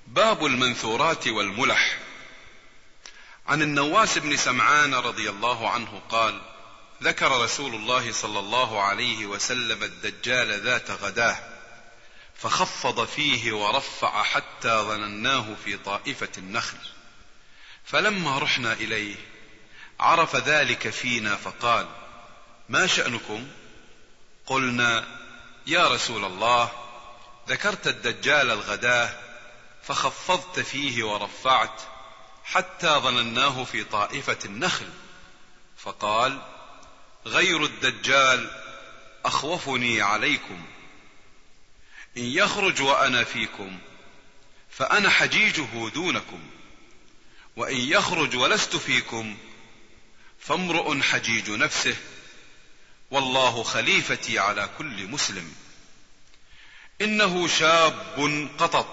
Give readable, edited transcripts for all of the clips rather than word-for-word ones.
باب المنثورات والملح. عن النواس بن سمعان رضي الله عنه قال: ذكر رسول الله صلى الله عليه وسلم الدجال ذات غداه، فخفض فيه ورفع حتى ظنناه في طائفة النخل، فلما رحنا إليه عرف ذلك فينا فقال: ما شأنكم؟ قلنا: يا رسول الله، ذكرت الدجال الغداه فخفضت فيه ورفعت حتى ظنناه في طائفة النخل. فقال: غير الدجال أخوفني عليكم، إن يخرج وأنا فيكم فأنا حجيجه دونكم، وإن يخرج ولست فيكم فامرؤ حجيج نفسه، والله خليفتي على كل مسلم. إنه شاب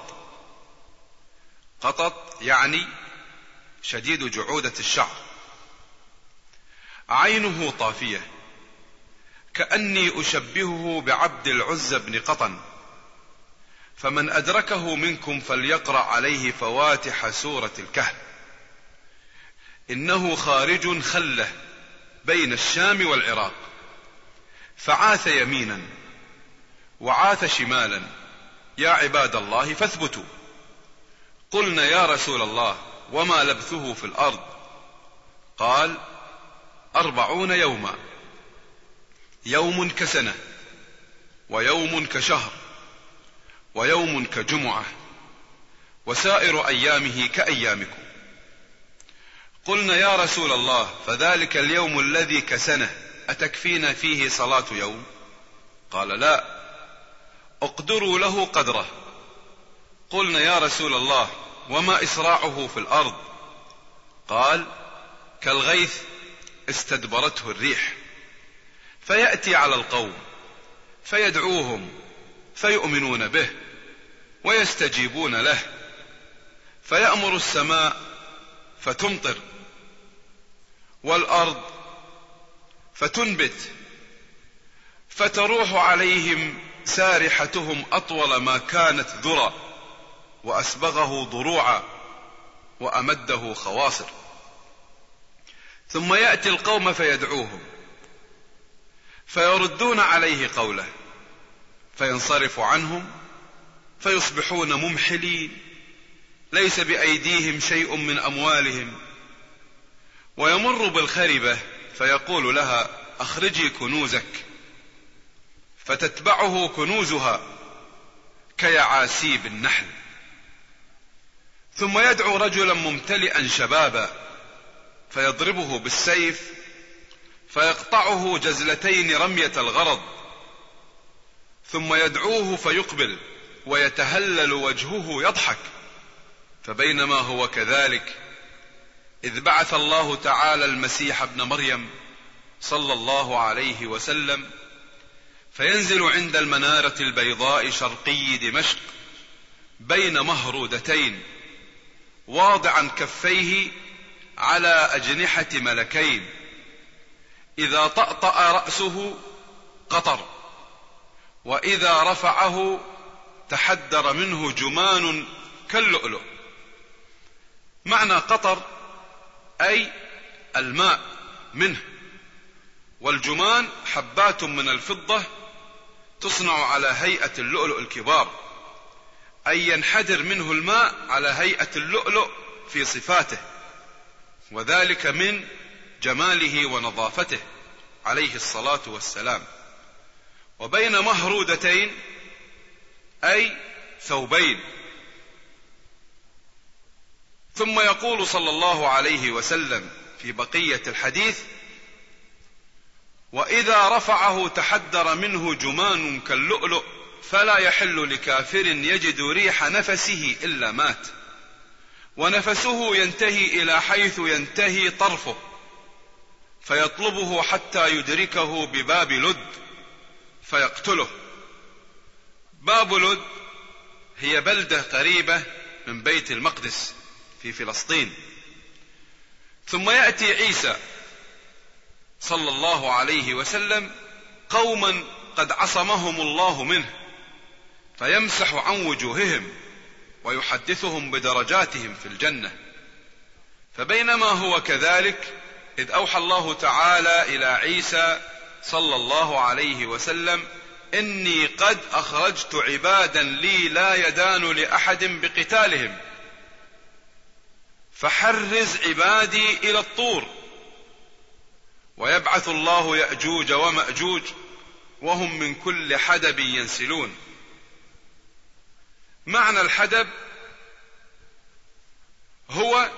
قطط يعني شديد جعودة الشعر، عينه طافية، كأني أشبهه بعبد العزى بن قطن، فمن أدركه منكم فليقرأ عليه فواتح سورة الكهف. إنه خارج خلة بين الشام والعراق، فعاث يمينا وعاث شمالا، يا عباد الله فاثبتوا. قلنا: يا رسول الله، وما لبثه في الأرض؟ قال: 40 يوما، يوم كسنة، ويوم كشهر، ويوم كجمعة، وسائر أيامه كأيامكم. قلنا: يا رسول الله، فذلك اليوم الذي كسنة أتكفينا فيه صلاة يوم؟ قال: لا، اقدروا له قدره. قلنا: يا رسول الله، وما إسراعه في الأرض؟ قال: كالغيث استدبرته الريح، فيأتي على القوم فيدعوهم فيؤمنون به ويستجيبون له، فيأمر السماء فتمطر، والأرض فتنبت، فتروح عليهم سارحتهم أطول ما كانت ذرى، وأسبغه ضروعا، وأمده خواصر. ثم يأتي القوم فيدعوهم فيردون عليه قوله، فينصرف عنهم فيصبحون ممحلين، ليس بأيديهم شيء من أموالهم. ويمر بالخربة فيقول لها: أخرجي كنوزك، فتتبعه كنوزها كيعاسيب النحل. ثم يدعو رجلا ممتلئا شبابا فيضربه بالسيف فيقطعه جزلتين رمية الغرض، ثم يدعوه فيقبل ويتهلل وجهه يضحك. فبينما هو كذلك إذ بعث الله تعالى المسيح ابن مريم صلى الله عليه وسلم، فينزل عند المنارة البيضاء شرقي دمشق بين مهرودتين، واضعا كفيه على أجنحة ملكين، إذا طأطأ رأسه قطر، وإذا رفعه تحدر منه جمان كاللؤلؤ. معنى قطر أي الماء منه، والجمان حبات من الفضة تصنع على هيئة اللؤلؤ الكبار، أي ينحدر منه الماء على هيئة اللؤلؤ في صفاته، وذلك من جماله ونظافته عليه الصلاة والسلام. وبين مهرودتين أي ثوبين. ثم يقول صلى الله عليه وسلم في بقية الحديث: وإذا رفعه تحدر منه جمان كاللؤلؤ، فلا يحل لكافر يجد ريح نفسه إلا مات، ونفسه ينتهي إلى حيث ينتهي طرفه، فيطلبه حتى يدركه بباب لد فيقتله. باب لد هي بلدة قريبة من بيت المقدس في فلسطين. ثم يأتي عيسى صلى الله عليه وسلم قوما قد عصمهم الله منه، فيمسح عن وجوههم ويحدثهم بدرجاتهم في الجنة. فبينما هو كذلك إذ أوحى الله تعالى إلى عيسى صلى الله عليه وسلم: إني قد أخرجت عبادا لي لا يدان لأحد بقتالهم فحرز عبادي إلى الطور. ويبعث الله يأجوج ومأجوج وهم من كل حدب ينسلون. معنى الحدب هو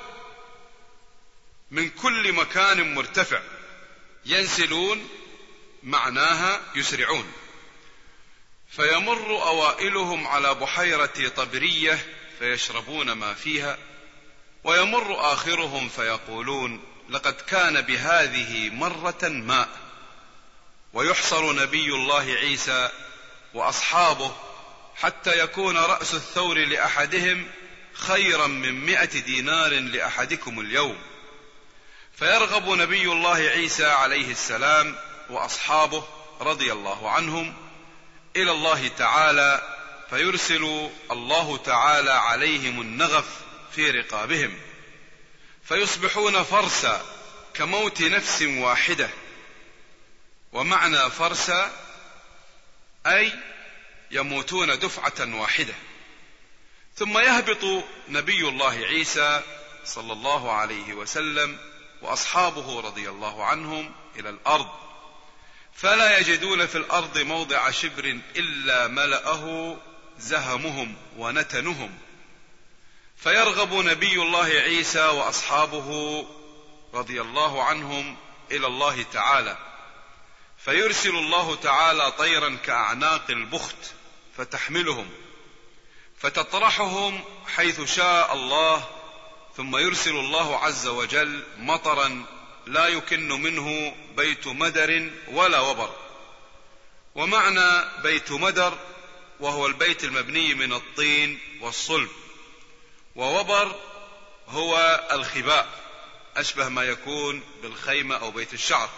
من كل مكان مرتفع، ينسلون معناها يسرعون. فيمر أوائلهم على بحيرة طبرية فيشربون ما فيها، ويمر آخرهم فيقولون: لقد كان بهذه مرة ماء. ويحصر نبي الله عيسى وأصحابه حتى يكون رأس الثور لأحدهم خيرا من 100 دينار لأحدكم اليوم. فيرغب نبي الله عيسى عليه السلام وأصحابه رضي الله عنهم إلى الله تعالى، فيرسل الله تعالى عليهم النغف في رقابهم، فيصبحون فرسا كموت نفس واحدة. ومعنى فرسا أي يموتون دفعة واحدة. ثم يهبط نبي الله عيسى صلى الله عليه وسلم وأصحابه رضي الله عنهم إلى الأرض، فلا يجدون في الأرض موضع شبر إلا ملأه زهمهم ونتنهم. فيرغب نبي الله عيسى وأصحابه رضي الله عنهم إلى الله تعالى، فيرسل الله تعالى طيرا كأعناق البخت فتحملهم فتطرحهم حيث شاء الله، ثم يرسل الله عز وجل مطرا لا يكن منه بيت مدر ولا وبر. ومعنى بيت مدر وهو البيت المبني من الطين والصلب، ووبر هو الخباء أشبه ما يكون بالخيمة أو بيت الشعر.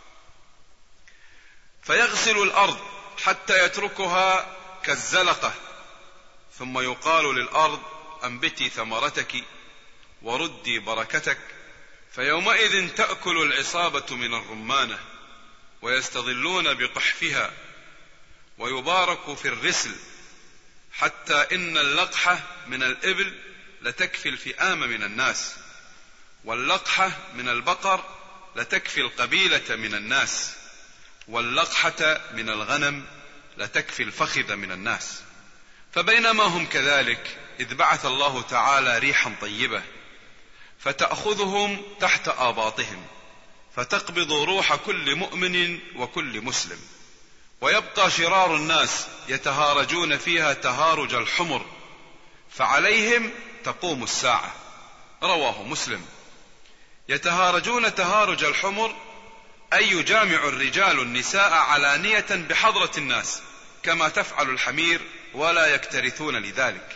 فيغسل الأرض حتى يتركها كالزلقة، ثم يقال للأرض: أنبتي ثمرتك وردي بركتك. فيومئذ تأكل العصابة من الرمانة ويستظلون بقحفها، ويبارك في الرسل، حتى إن اللقحة من الإبل لتكفي الفئام من الناس، واللقحة من البقر لتكفي القبيلة من الناس، واللقحة من الغنم لتكفي الفخذ من الناس. فبينما هم كذلك إذ بعث الله تعالى ريحا طيبة فتأخذهم تحت آباطهم، فتقبض روح كل مؤمن وكل مسلم، ويبقى شرار الناس يتهارجون فيها تهارج الحمر، فعليهم تقوم الساعة. رواه مسلم. يتهارجون تهارج الحمر أي يجامع الرجال النساء علانية بحضرة الناس كما تفعل الحمير، ولا يكترثون لذلك.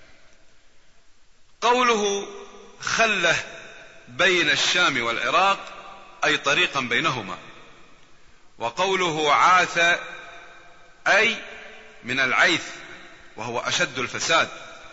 قوله خلة بين الشام والعراق أي طريقا بينهما. وقوله عاث أي من العيث وهو أشد الفساد.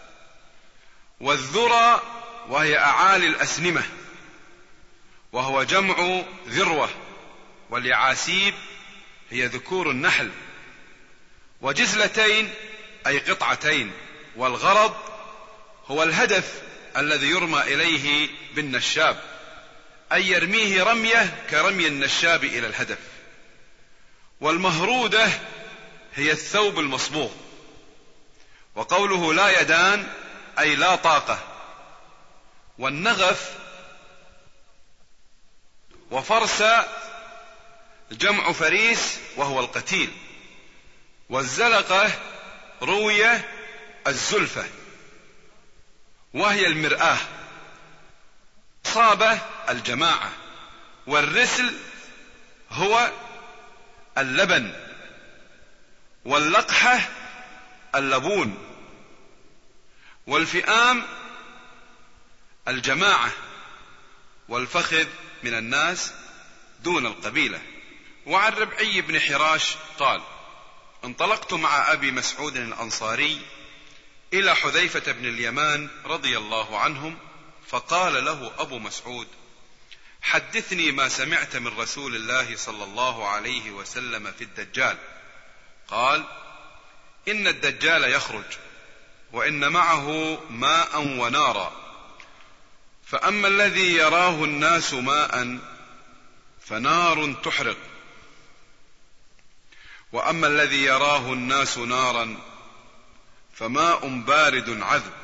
والذرى وهي أعالي الأسنمة وهو جمع ذروة، واليعاسيب هي ذكور النحل. وجزلتين أي قطعتين. والغرض هو الهدف الذي يرمى إليه بالنشاب، أي يرميه رمية كرمي النشاب إلى الهدف. والمهرودة هي الثوب المصبوغ. وقوله لا يدان أي لا طاقة. والنغف وفرسا جمع فريس وهو القتيل. والزلقة روية الزلفة وهي المرآة. صابة الجماعة. والرسل هو اللبن. واللقحة اللبون. والفئام الجماعة. والفخذ من الناس دون القبيلة. وعن ربعي بن حراش قال: انطلقت مع أبي مسعود الأنصاري إلى حذيفة بن اليمان رضي الله عنهم، فقال له أبو مسعود: حدثني ما سمعت من رسول الله صلى الله عليه وسلم في الدجال. قال: إن الدجال يخرج وإن معه ماء ونارا، فأما الذي يراه الناس ماء فنار تحرق، وأما الذي يراه الناس نارا فماء بارد عذب،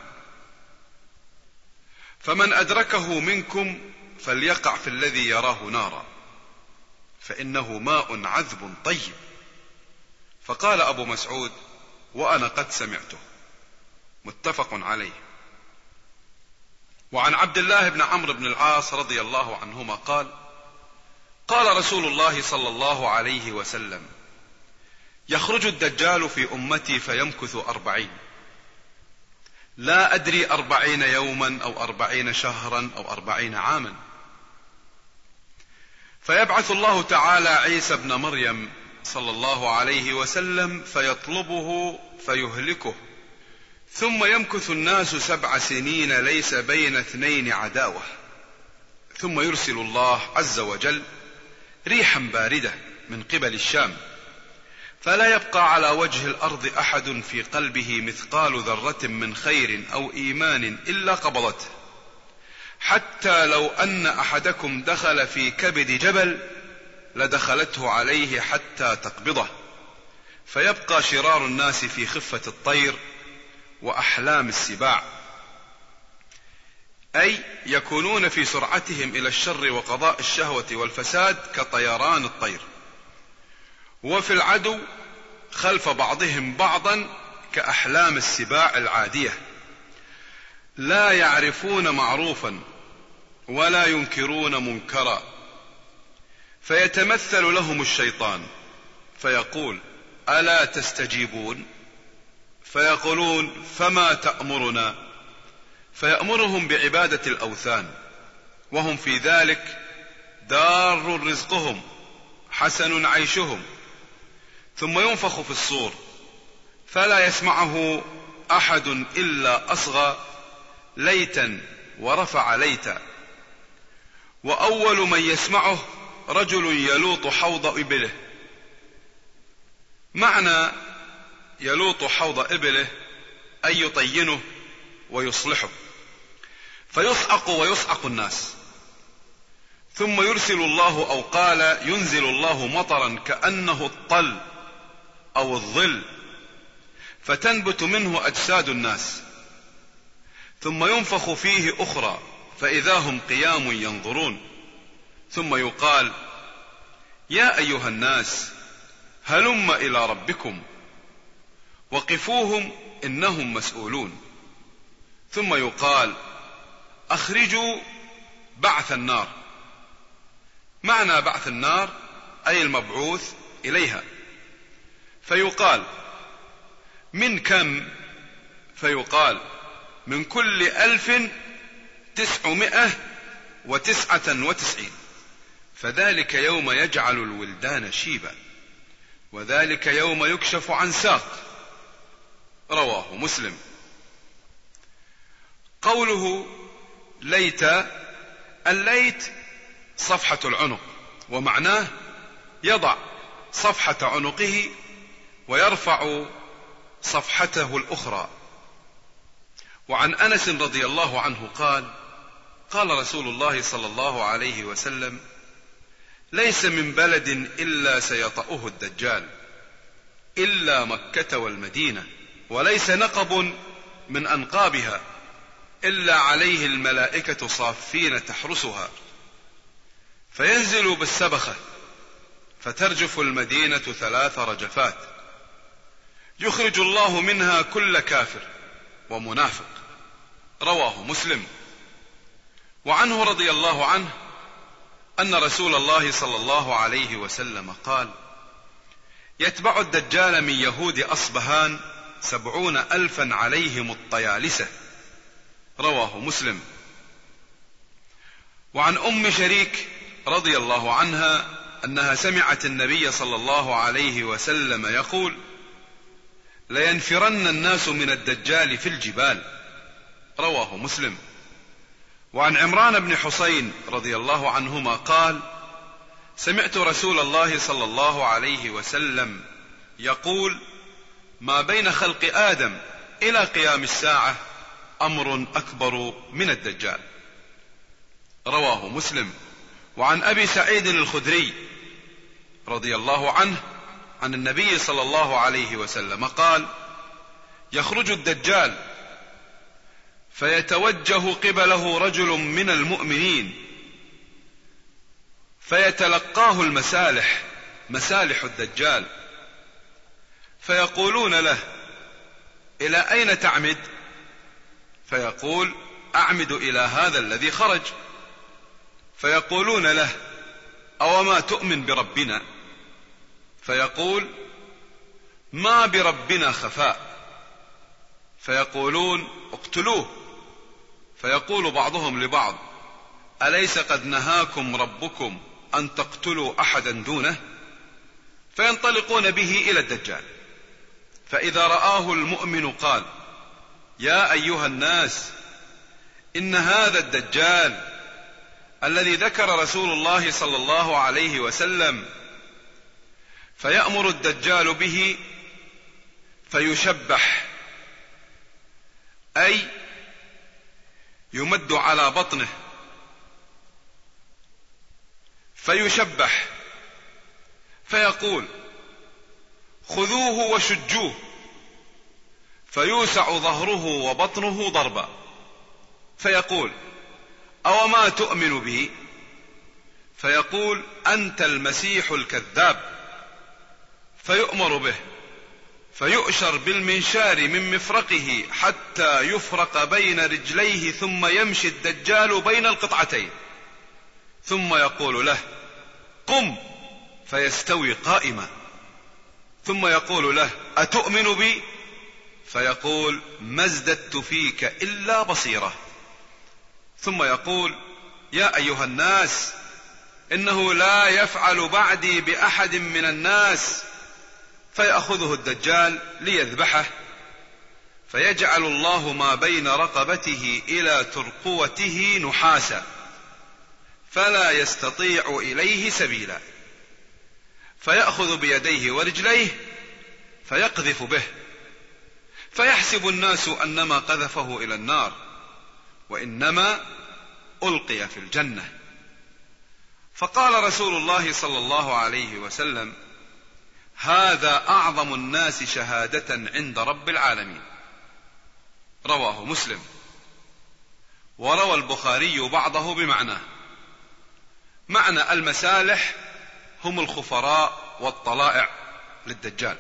فمن أدركه منكم فليقع في الذي يراه نارا، فإنه ماء عذب طيب. فقال أبو مسعود: وأنا قد سمعته. متفق عليه. وعن عبد الله بن عمرو بن العاص رضي الله عنهما قال: قال رسول الله صلى الله عليه وسلم: يخرج الدجال في أمتي فيمكث 40، لا أدري 40 يوما أو 40 شهرا أو 40 عاما، فيبعث الله تعالى عيسى ابن مريم صلى الله عليه وسلم فيطلبه فيهلكه، ثم يمكث الناس 7 سنين ليس بين 2 عداوة، ثم يرسل الله عز وجل ريحا باردة من قبل الشام، فلا يبقى على وجه الأرض أحد في قلبه مثقال ذرة من خير أو إيمان إلا قبضته، حتى لو أن أحدكم دخل في كبد جبل لدخلته عليه حتى تقبضه، فيبقى شرار الناس في خفة الطير وأحلام السباع، أي يكونون في سرعتهم إلى الشر وقضاء الشهوة والفساد كطيران الطير، وفي العدو خلف بعضهم بعضا كأحلام السباع العادية، لا يعرفون معروفا ولا ينكرون منكرا، فيتمثل لهم الشيطان فيقول: ألا تستجيبون؟ فيقولون: فما تأمرنا؟ فيأمرهم بعبادة الأوثان، وهم في ذلك دار رزقهم حسن عيشهم، ثم ينفخ في الصور فلا يسمعه أحد إلا أصغى ليتا ورفع ليتا، وأول من يسمعه رجل يلوط حوض إبله. معنى يلوط حوض إبله أي يطينه ويصلحه، فيصعق ويصعق الناس، ثم يرسل الله أو قال ينزل الله مطرا كأنه الطل أو الظل، فتنبت منه أجساد الناس، ثم ينفخ فيه أخرى فإذا هم قيام ينظرون، ثم يقال: يا أيها الناس هلم إلى ربكم وقفوهم إنهم مسؤولون، ثم يقال: أخرجوا بعث النار. معنى بعث النار أي المبعوث إليها، فيقال: من كم؟ فيقال: من كل 1999، فذلك يوم يجعل الولدان شيبا، وذلك يوم يكشف عن ساق. رواه مسلم. قوله ليت، الليت صفحة العنق، ومعناه يضع صفحة عنقه ويرفع صفحته الأخرى. وعن أنس رضي الله عنه قال: قال رسول الله صلى الله عليه وسلم: ليس من بلد إلا سيطأه الدجال إلا مكة والمدينة، وليس نقب من أنقابها إلا عليه الملائكة صافين تحرسها، فينزل بالسبخة فترجف المدينة 3 رجفات، يخرج الله منها كل كافر ومنافق. رواه مسلم. وعنه رضي الله عنه أن رسول الله صلى الله عليه وسلم قال: يتبع الدجال من يهود أصبهان 70,000 عليهم الطيالسة. رواه مسلم. وعن أم شريك رضي الله عنها أنها سمعت النبي صلى الله عليه وسلم يقول: لينفرن الناس من الدجال في الجبال. رواه مسلم. وعن عمران بن حسين رضي الله عنهما قال: سمعت رسول الله صلى الله عليه وسلم يقول: ما بين خلق آدم إلى قيام الساعة أمر أكبر من الدجال. رواه مسلم. وعن أبي سعيد الخدري رضي الله عنه عن النبي صلى الله عليه وسلم قال: يخرج الدجال فيتوجه قبله رجل من المؤمنين فيتلقاه المسالح، مسالح الدجال، فيقولون له: إلى أين تعمد؟ فيقول: أعمد إلى هذا الذي خرج. فيقولون له: أوما تؤمن بربنا؟ فيقول: ما بربنا خفاء. فيقولون: اقتلوه. فيقول بعضهم لبعض: أليس قد نهاكم ربكم أن تقتلوا أحدا دونه؟ فينطلقون به إلى الدجال، فإذا رآه المؤمن قال: يا أيها الناس، إن هذا الدجال الذي ذكر رسول الله صلى الله عليه وسلم، فيأمر الدجال به فيشبح، أي يمد على بطنه فيشبح، فيقول: خذوه وشجوه، فيوسع ظهره وبطنه ضربا. فيقول: أوما تؤمن به؟ فيقول: أنت المسيح الكذاب. فيؤمر به فيؤشر بالمنشار من مفرقه حتى يفرق بين رجليه، ثم يمشي الدجال بين القطعتين، ثم يقول له: قم، فيستوي قائما، ثم يقول له: أتؤمن بي؟ فيقول: ما ازددت فيك إلا بصيرة. ثم يقول: يا أيها الناس، إنه لا يفعل بعدي بأحد من الناس. فيأخذه الدجال ليذبحه، فيجعل الله ما بين رقبته إلى ترقوته نحاسا، فلا يستطيع إليه سبيلا، فيأخذ بيديه ورجليه فيقذف به، فيحسب الناس أنما قذفه إلى النار، وإنما ألقي في الجنة. فقال رسول الله صلى الله عليه وسلم: هذا أعظم الناس شهادة عند رب العالمين. رواه مسلم. وروى البخاري بعضه بمعناه. معنى المسالح هم الخفراء والطلائع للدجال.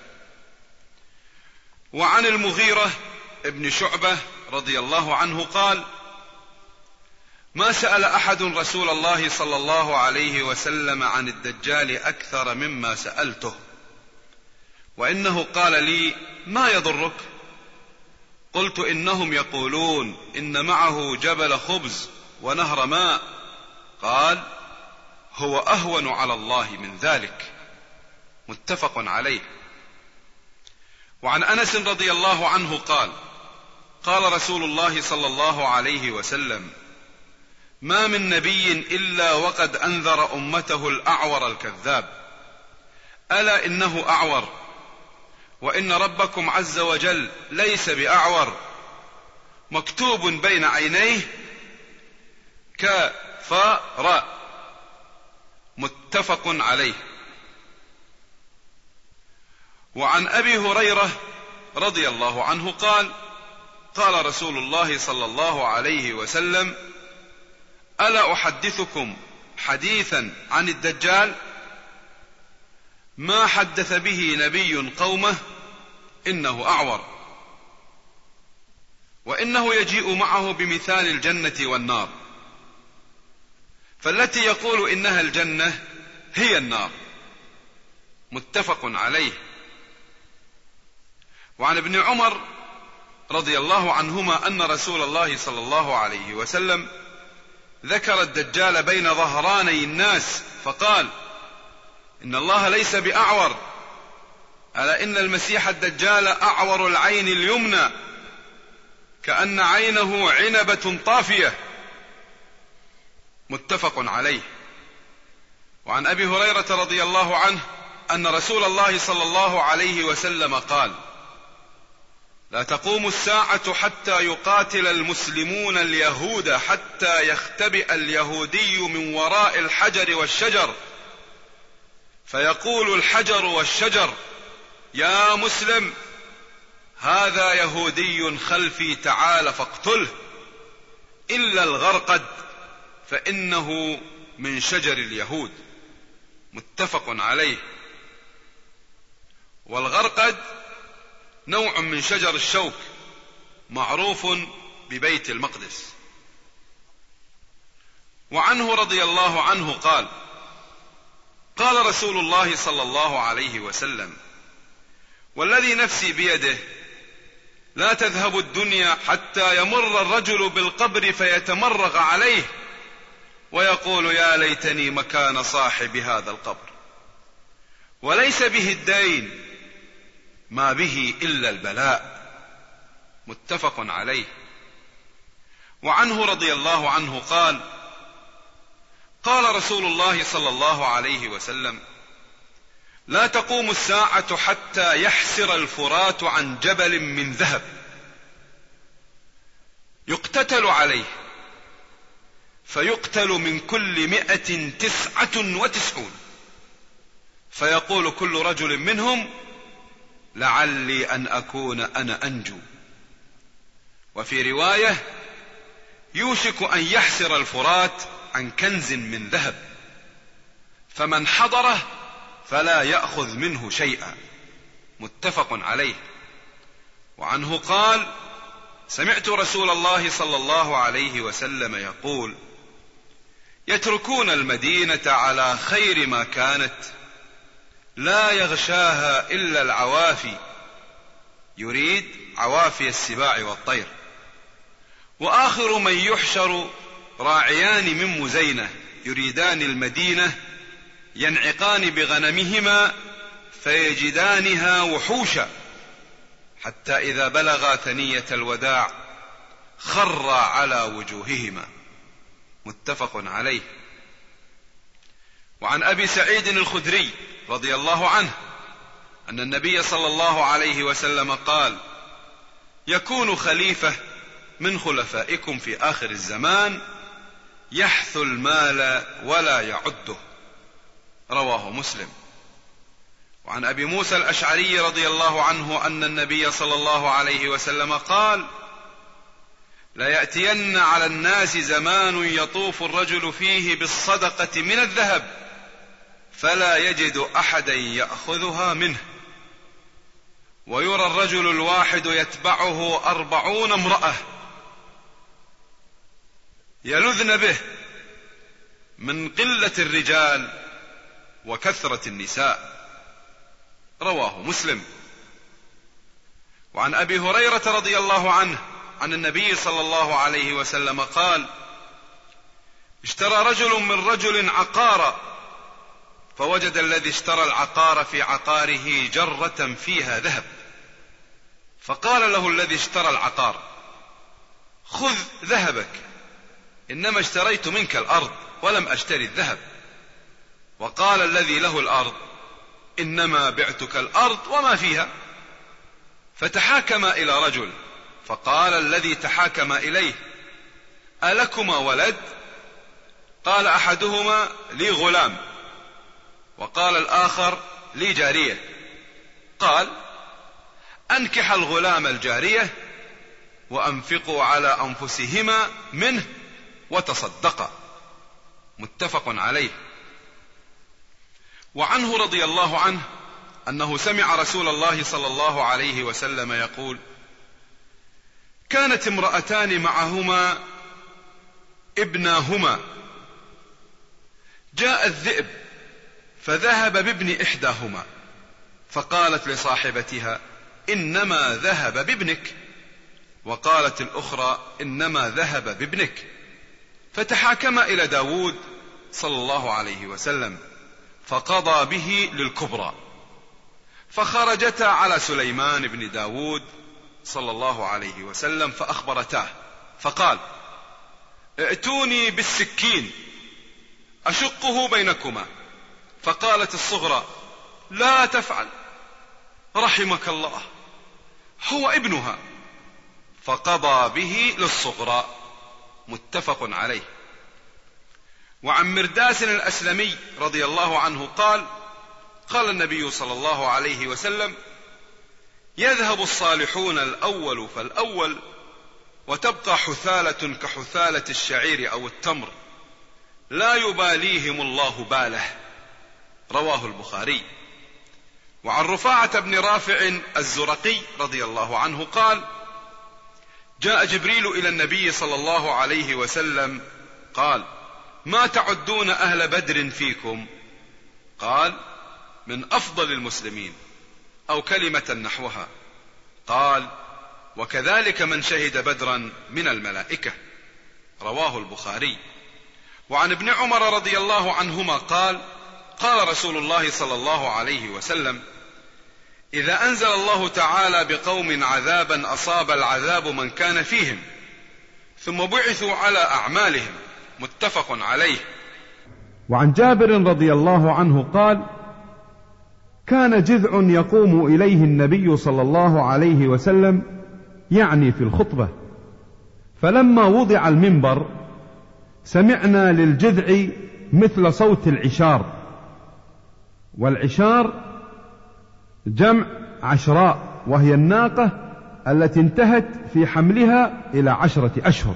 وعن المغيرة ابن شعبة رضي الله عنه قال: ما سأل أحد رسول الله صلى الله عليه وسلم عن الدجال أكثر مما سألته، وإنه قال لي: ما يضرك؟ قلت: إنهم يقولون إن معه جبل خبز ونهر ماء. قال: هو أهون على الله من ذلك. متفق عليه. وعن أنس رضي الله عنه قال: قال رسول الله صلى الله عليه وسلم: ما من نبي إلا وقد أنذر أمته الأعور الكذاب، ألا إنه أعور، وإن ربكم عز وجل ليس بأعور، مكتوب بين عينيه كفر. متفق عليه. وعن أبي هريرة رضي الله عنه قال: قال رسول الله صلى الله عليه وسلم: ألا أحدثكم حديثا عن الدجال ما حدث به نبي قومه إنه أعور، وإنه يجيء معه بمثال الجنة والنار، فالتي يقول إنها الجنة هي النار. متفق عليه. وعن ابن عمر رضي الله عنهما أن رسول الله صلى الله عليه وسلم ذكر الدجال بين ظهراني الناس فقال: إن الله ليس بأعور، ألا إن المسيح الدجال أعور العين اليمنى كأن عينه عنبة طافية. متفق عليه. وعن أبي هريرة رضي الله عنه أن رسول الله صلى الله عليه وسلم قال: لا تقوم الساعة حتى يقاتل المسلمون اليهود حتى يختبئ اليهودي من وراء الحجر والشجر، فيقول الحجر والشجر: يا مسلم، هذا يهودي خلفي، تعال فاقتله، إلا الغرقد فإنه من شجر اليهود. متفق عليه. والغرقد نوع من شجر الشوك معروف ببيت المقدس. وعنه رضي الله عنه قال: قال رسول الله صلى الله عليه وسلم: والذي نفسي بيده لا تذهب الدنيا حتى يمر الرجل بالقبر فيتمرغ عليه ويقول: يا ليتني مكان صاحب هذا القبر، وليس به الدين، ما به إلا البلاء. متفق عليه. وعنه رضي الله عنه قال: قال رسول الله صلى الله عليه وسلم: لا تقوم الساعة حتى يحسر الفرات عن جبل من ذهب يقتتل عليه، فيقتل من كل 199، فيقول كل رجل منهم: لعلي أن أكون أنا أنجو. وفي رواية: يوشك أن يحسر الفرات عن كنز من ذهب، فمن حضره فلا يأخذ منه شيئا. متفق عليه. وعنه قال: سمعت رسول الله صلى الله عليه وسلم يقول: يتركون المدينة على خير ما كانت، لا يغشاها إلا العوافي، يريد عوافي السباع والطير. وآخر من يحشر راعيان من مزينة يريدان المدينة ينعقان بغنمهما فيجدانها وحوشا، حتى إذا بلغا ثنية الوداع خر على وجوههما. متفق عليه. وعن أبي سعيد الخدري رضي الله عنه أن النبي صلى الله عليه وسلم قال: يكون خليفة من خلفائكم في آخر الزمان يحث المال ولا يعده. رواه مسلم. وعن أبي موسى الأشعري رضي الله عنه أن النبي صلى الله عليه وسلم قال: لا يأتين على الناس زمان يطوف الرجل فيه بالصدقة من الذهب فلا يجد أحدا يأخذها منه، ويرى الرجل الواحد يتبعه 40 امرأة يلذن به من قلة الرجال وكثرة النساء. رواه مسلم. وعن أبي هريرة رضي الله عنه عن النبي صلى الله عليه وسلم قال: اشترى رجل من رجل عقارا، فوجد الذي اشترى العقار في عقاره جرة فيها ذهب، فقال له الذي اشترى العقار: خذ ذهبك، إنما اشتريت منك الأرض ولم أشتري الذهب. وقال الذي له الأرض: إنما بعتك الأرض وما فيها. فتحاكم إلى رجل، فقال الذي تحاكم إليه: ألكما ولد؟ قال أحدهما: لي غلام. وقال الآخر: لي جارية. قال: أنكح الغلام الجارية وأنفقوا على أنفسهما منه وتصدقا. متفق عليه. وعنه رضي الله عنه أنه سمع رسول الله صلى الله عليه وسلم يقول: كانت امرأتان معهما ابناهما، جاء الذئب فذهب بابن إحداهما، فقالت لصاحبتها: إنما ذهب بابنك. وقالت الأخرى: إنما ذهب بابنك. فتحاكم إلى داود صلى الله عليه وسلم، فقضى به للكبرى. فخرجتا على سليمان بن داود صلى الله عليه وسلم فأخبرتاه، فقال: ائتوني بالسكين أشقه بينكما. فقالت الصغرى: لا تفعل رحمك الله، هو ابنها. فقضى به للصغرى. متفق عليه. وعن مرداس الأسلمي رضي الله عنه قال: قال النبي صلى الله عليه وسلم: يذهب الصالحون الأول فالأول، وتبقى حثالة كحثالة الشعير أو التمر، لا يباليهم الله باله. رواه البخاري. وعن رفاعة بن رافع الزرقي رضي الله عنه قال: جاء جبريل إلى النبي صلى الله عليه وسلم قال: ما تعدون أهل بدر فيكم؟ قال: من أفضل المسلمين، أو كلمة نحوها. قال: وكذلك من شهد بدرا من الملائكة. رواه البخاري. وعن ابن عمر رضي الله عنهما قال: قال رسول الله صلى الله عليه وسلم: إذا أنزل الله تعالى بقوم عذابا أصاب العذاب من كان فيهم، ثم بعثوا على أعمالهم. متفق عليه. وعن جابر رضي الله عنه قال: كان جذع يقوم إليه النبي صلى الله عليه وسلم، يعني في الخطبة، فلما وضع المنبر سمعنا للجذع مثل صوت العشار، والعشار جمع عشراء، وهي الناقة التي انتهت في حملها إلى 10 أشهر.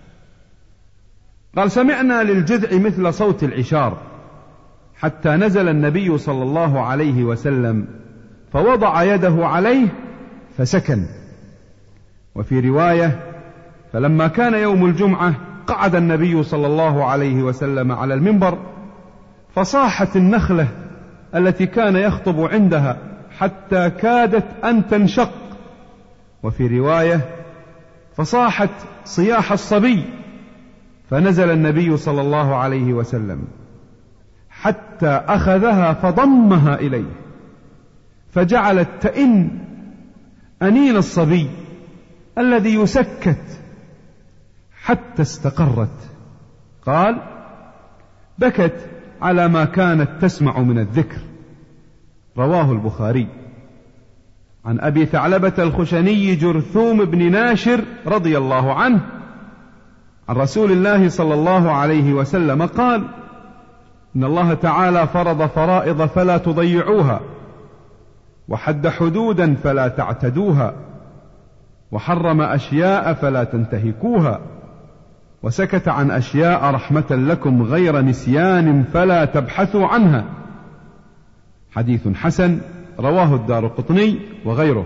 قال: سمعنا للجذع مثل صوت العشار، حتى نزل النبي صلى الله عليه وسلم فوضع يده عليه فسكن. وفي رواية: فلما كان يوم الجمعة قعد النبي صلى الله عليه وسلم على المنبر، فصاحت النخلة التي كان يخطب عندها حتى كادت أن تنشق. وفي رواية: فصاحت صياح الصبي، فنزل النبي صلى الله عليه وسلم حتى أخذها فضمها إليه، فجعلت تئن أنين الصبي الذي يسكت حتى استقرت. قال: بكت على ما كانت تسمع من الذكر. رواه البخاري. عن أبي ثعلبة الخشني جرثوم بن ناشر رضي الله عنه عن رسول الله صلى الله عليه وسلم قال: إن الله تعالى فرض فرائض فلا تضيعوها، وحد حدودا فلا تعتدوها، وحرم أشياء فلا تنتهكوها، وسكت عن أشياء رحمة لكم غير نسيان فلا تبحثوا عنها. حديث حسن. رواه الدارقطني وغيره.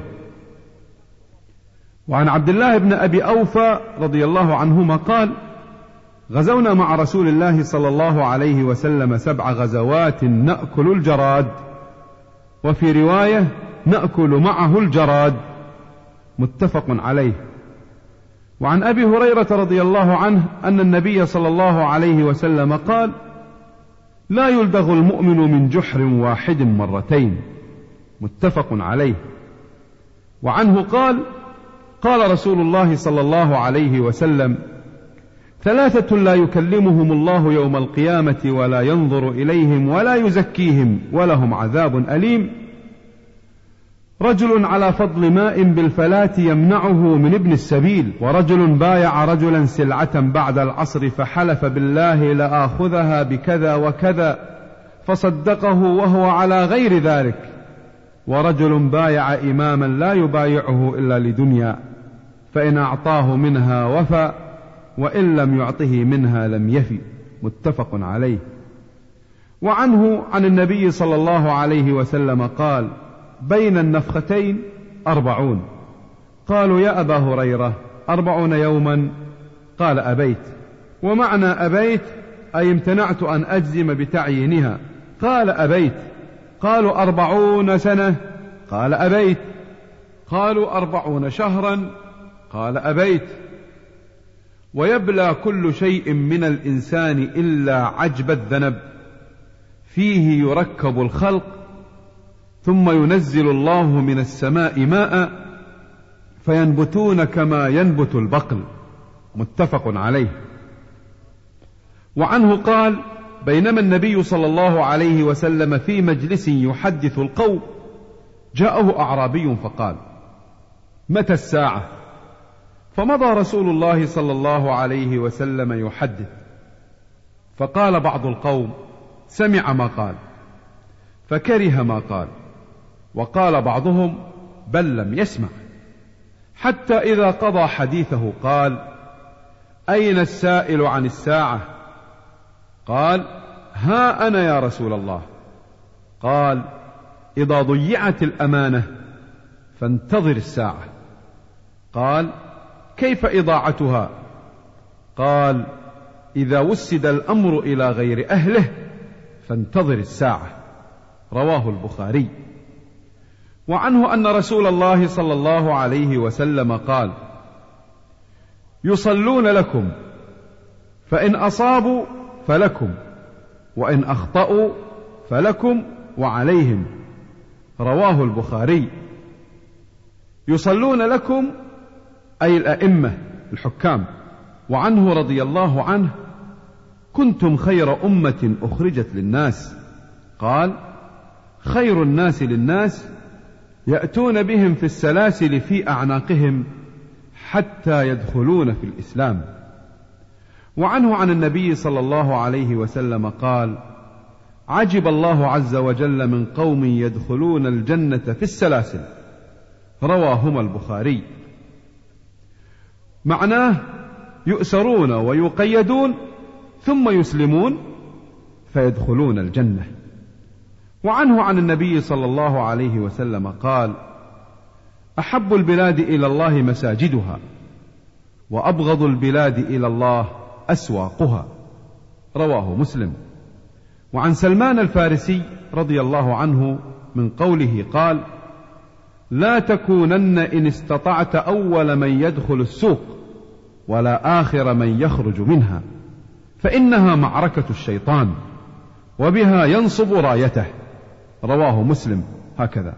وعن عبد الله بن أبي أوفى رضي الله عنهما قال: غزونا مع رسول الله صلى الله عليه وسلم 7 غزوات نأكل الجراد، وفي رواية: نأكل معه الجراد. متفق عليه. وعن أبي هريرة رضي الله عنه أن النبي صلى الله عليه وسلم قال: لا يلدغ المؤمن من جحر واحد مرتين. متفق عليه. وعنه قال: قال رسول الله صلى الله عليه وسلم: 3 لا يكلمهم الله يوم القيامة ولا ينظر إليهم ولا يزكيهم ولهم عذاب أليم: رجل على فضل ماء بالفلاة يمنعه من ابن السبيل، ورجل بايع رجلا سلعة بعد العصر فحلف بالله لآخذها بكذا وكذا فصدقه وهو على غير ذلك، ورجل بايع إماما لا يبايعه إلا لدنيا، فإن أعطاه منها وفى، وإن لم يعطه منها لم يفي. متفق عليه. وعنه عن النبي صلى الله عليه وسلم قال: بين النفختين 40. قالوا: يا أبا هريرة 40 يوما؟ قال: أبيت. ومعنى أبيت أي امتنعت أن أجزم بتعيينها. قال: أبيت. قالوا: 40 سنة؟ قال: أبيت. قالوا: 40 شهرا؟ قال: أبيت. ويبلى كل شيء من الإنسان إلا عجب الذنب، فيه يركب الخلق، ثم ينزل الله من السماء ماء فينبتون كما ينبت البقل. متفق عليه. وعنه قال: بينما النبي صلى الله عليه وسلم في مجلس يحدث القوم جاءه أعرابي فقال: متى الساعة؟ فمضى رسول الله صلى الله عليه وسلم يحدث، فقال بعض القوم: سمع ما قال فكره ما قال، وقال بعضهم: بل لم يسمع، حتى إذا قضى حديثه قال: أين السائل عن الساعة؟ قال: ها أنا يا رسول الله. قال: إذا ضيعت الأمانة فانتظر الساعة. قال: كيف إضاعتها؟ قال: إذا وسد الأمر إلى غير أهله فانتظر الساعة. رواه البخاري. وعنه أن رسول الله صلى الله عليه وسلم قال: يصلون لكم، فإن أصابوا فلكم، وإن أخطأوا فلكم وعليهم. رواه البخاري. يصلون لكم أي الأئمة الحكام. وعنه رضي الله عنه: كنتم خير أمة أخرجت للناس. قال: خير الناس للناس يأتون بهم في السلاسل في أعناقهم حتى يدخلون في الإسلام. وعنه عن النبي صلى الله عليه وسلم قال: عجب الله عز وجل من قوم يدخلون الجنة في السلاسل. رواهما البخاري. معناه يؤسرون ويقيدون ثم يسلمون فيدخلون الجنة. وعنه عن النبي صلى الله عليه وسلم قال: أحب البلاد إلى الله مساجدها، وأبغض البلاد إلى الله أسواقها. رواه مسلم. وعن سلمان الفارسي رضي الله عنه من قوله قال: لا تكونن إن استطعت أول من يدخل السوق ولا آخر من يخرج منها، فإنها معركة الشيطان وبها ينصب رايته. رواه مسلم هكذا.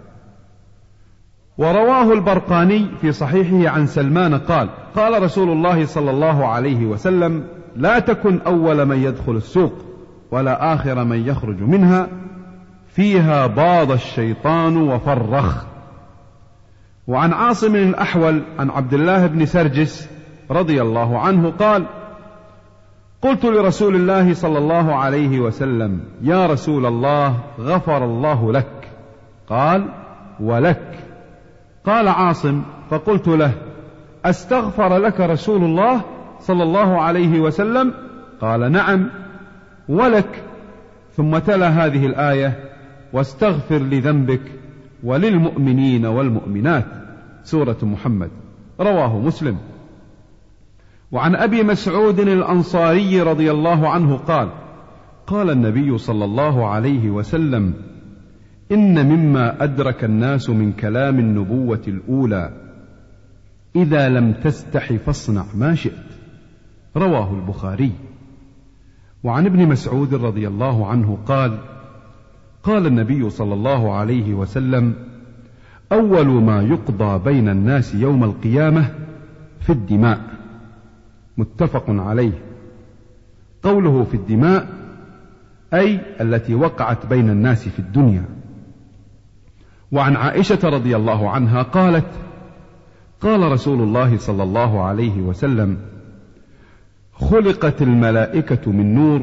ورواه البرقاني في صحيحه عن سلمان قال: قال رسول الله صلى الله عليه وسلم: لا تكن أول من يدخل السوق ولا آخر من يخرج منها، فيها باض الشيطان وفرخ. وعن عاصم الأحول عن عبد الله بن سرجس رضي الله عنه قال: قلت لرسول الله صلى الله عليه وسلم: يا رسول الله، غفر الله لك. قال: ولك. قال عاصم: فقلت له: أستغفر لك رسول الله صلى الله عليه وسلم؟ قال: نعم، ولك. ثم تلا هذه الآية: واستغفر لذنبك وللمؤمنين والمؤمنات، سورة محمد. رواه مسلم. وعن أبي مسعود الأنصاري رضي الله عنه قال: قال النبي صلى الله عليه وسلم: إن مما أدرك الناس من كلام النبوة الأولى: إذا لم تستح فاصنع ما شئت. رواه البخاري. وعن ابن مسعود رضي الله عنه قال: قال النبي صلى الله عليه وسلم: أول ما يقضى بين الناس يوم القيامة في الدماء. متفق عليه. قوله في الدماء أي التي وقعت بين الناس في الدنيا. وعن عائشة رضي الله عنها قالت: قال رسول الله صلى الله عليه وسلم: خلقت الملائكة من نور،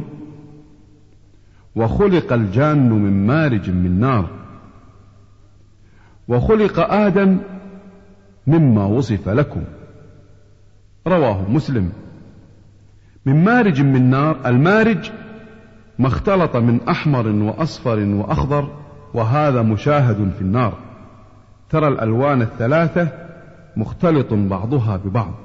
وخلق الجان من مارج من نار، وخلق آدم مما وصف لكم. رواه مسلم. من مارج من نار، المارج ما اختلط من أحمر وأصفر وأخضر، وهذا مشاهد في النار، ترى الألوان الثلاثة مختلط بعضها ببعض.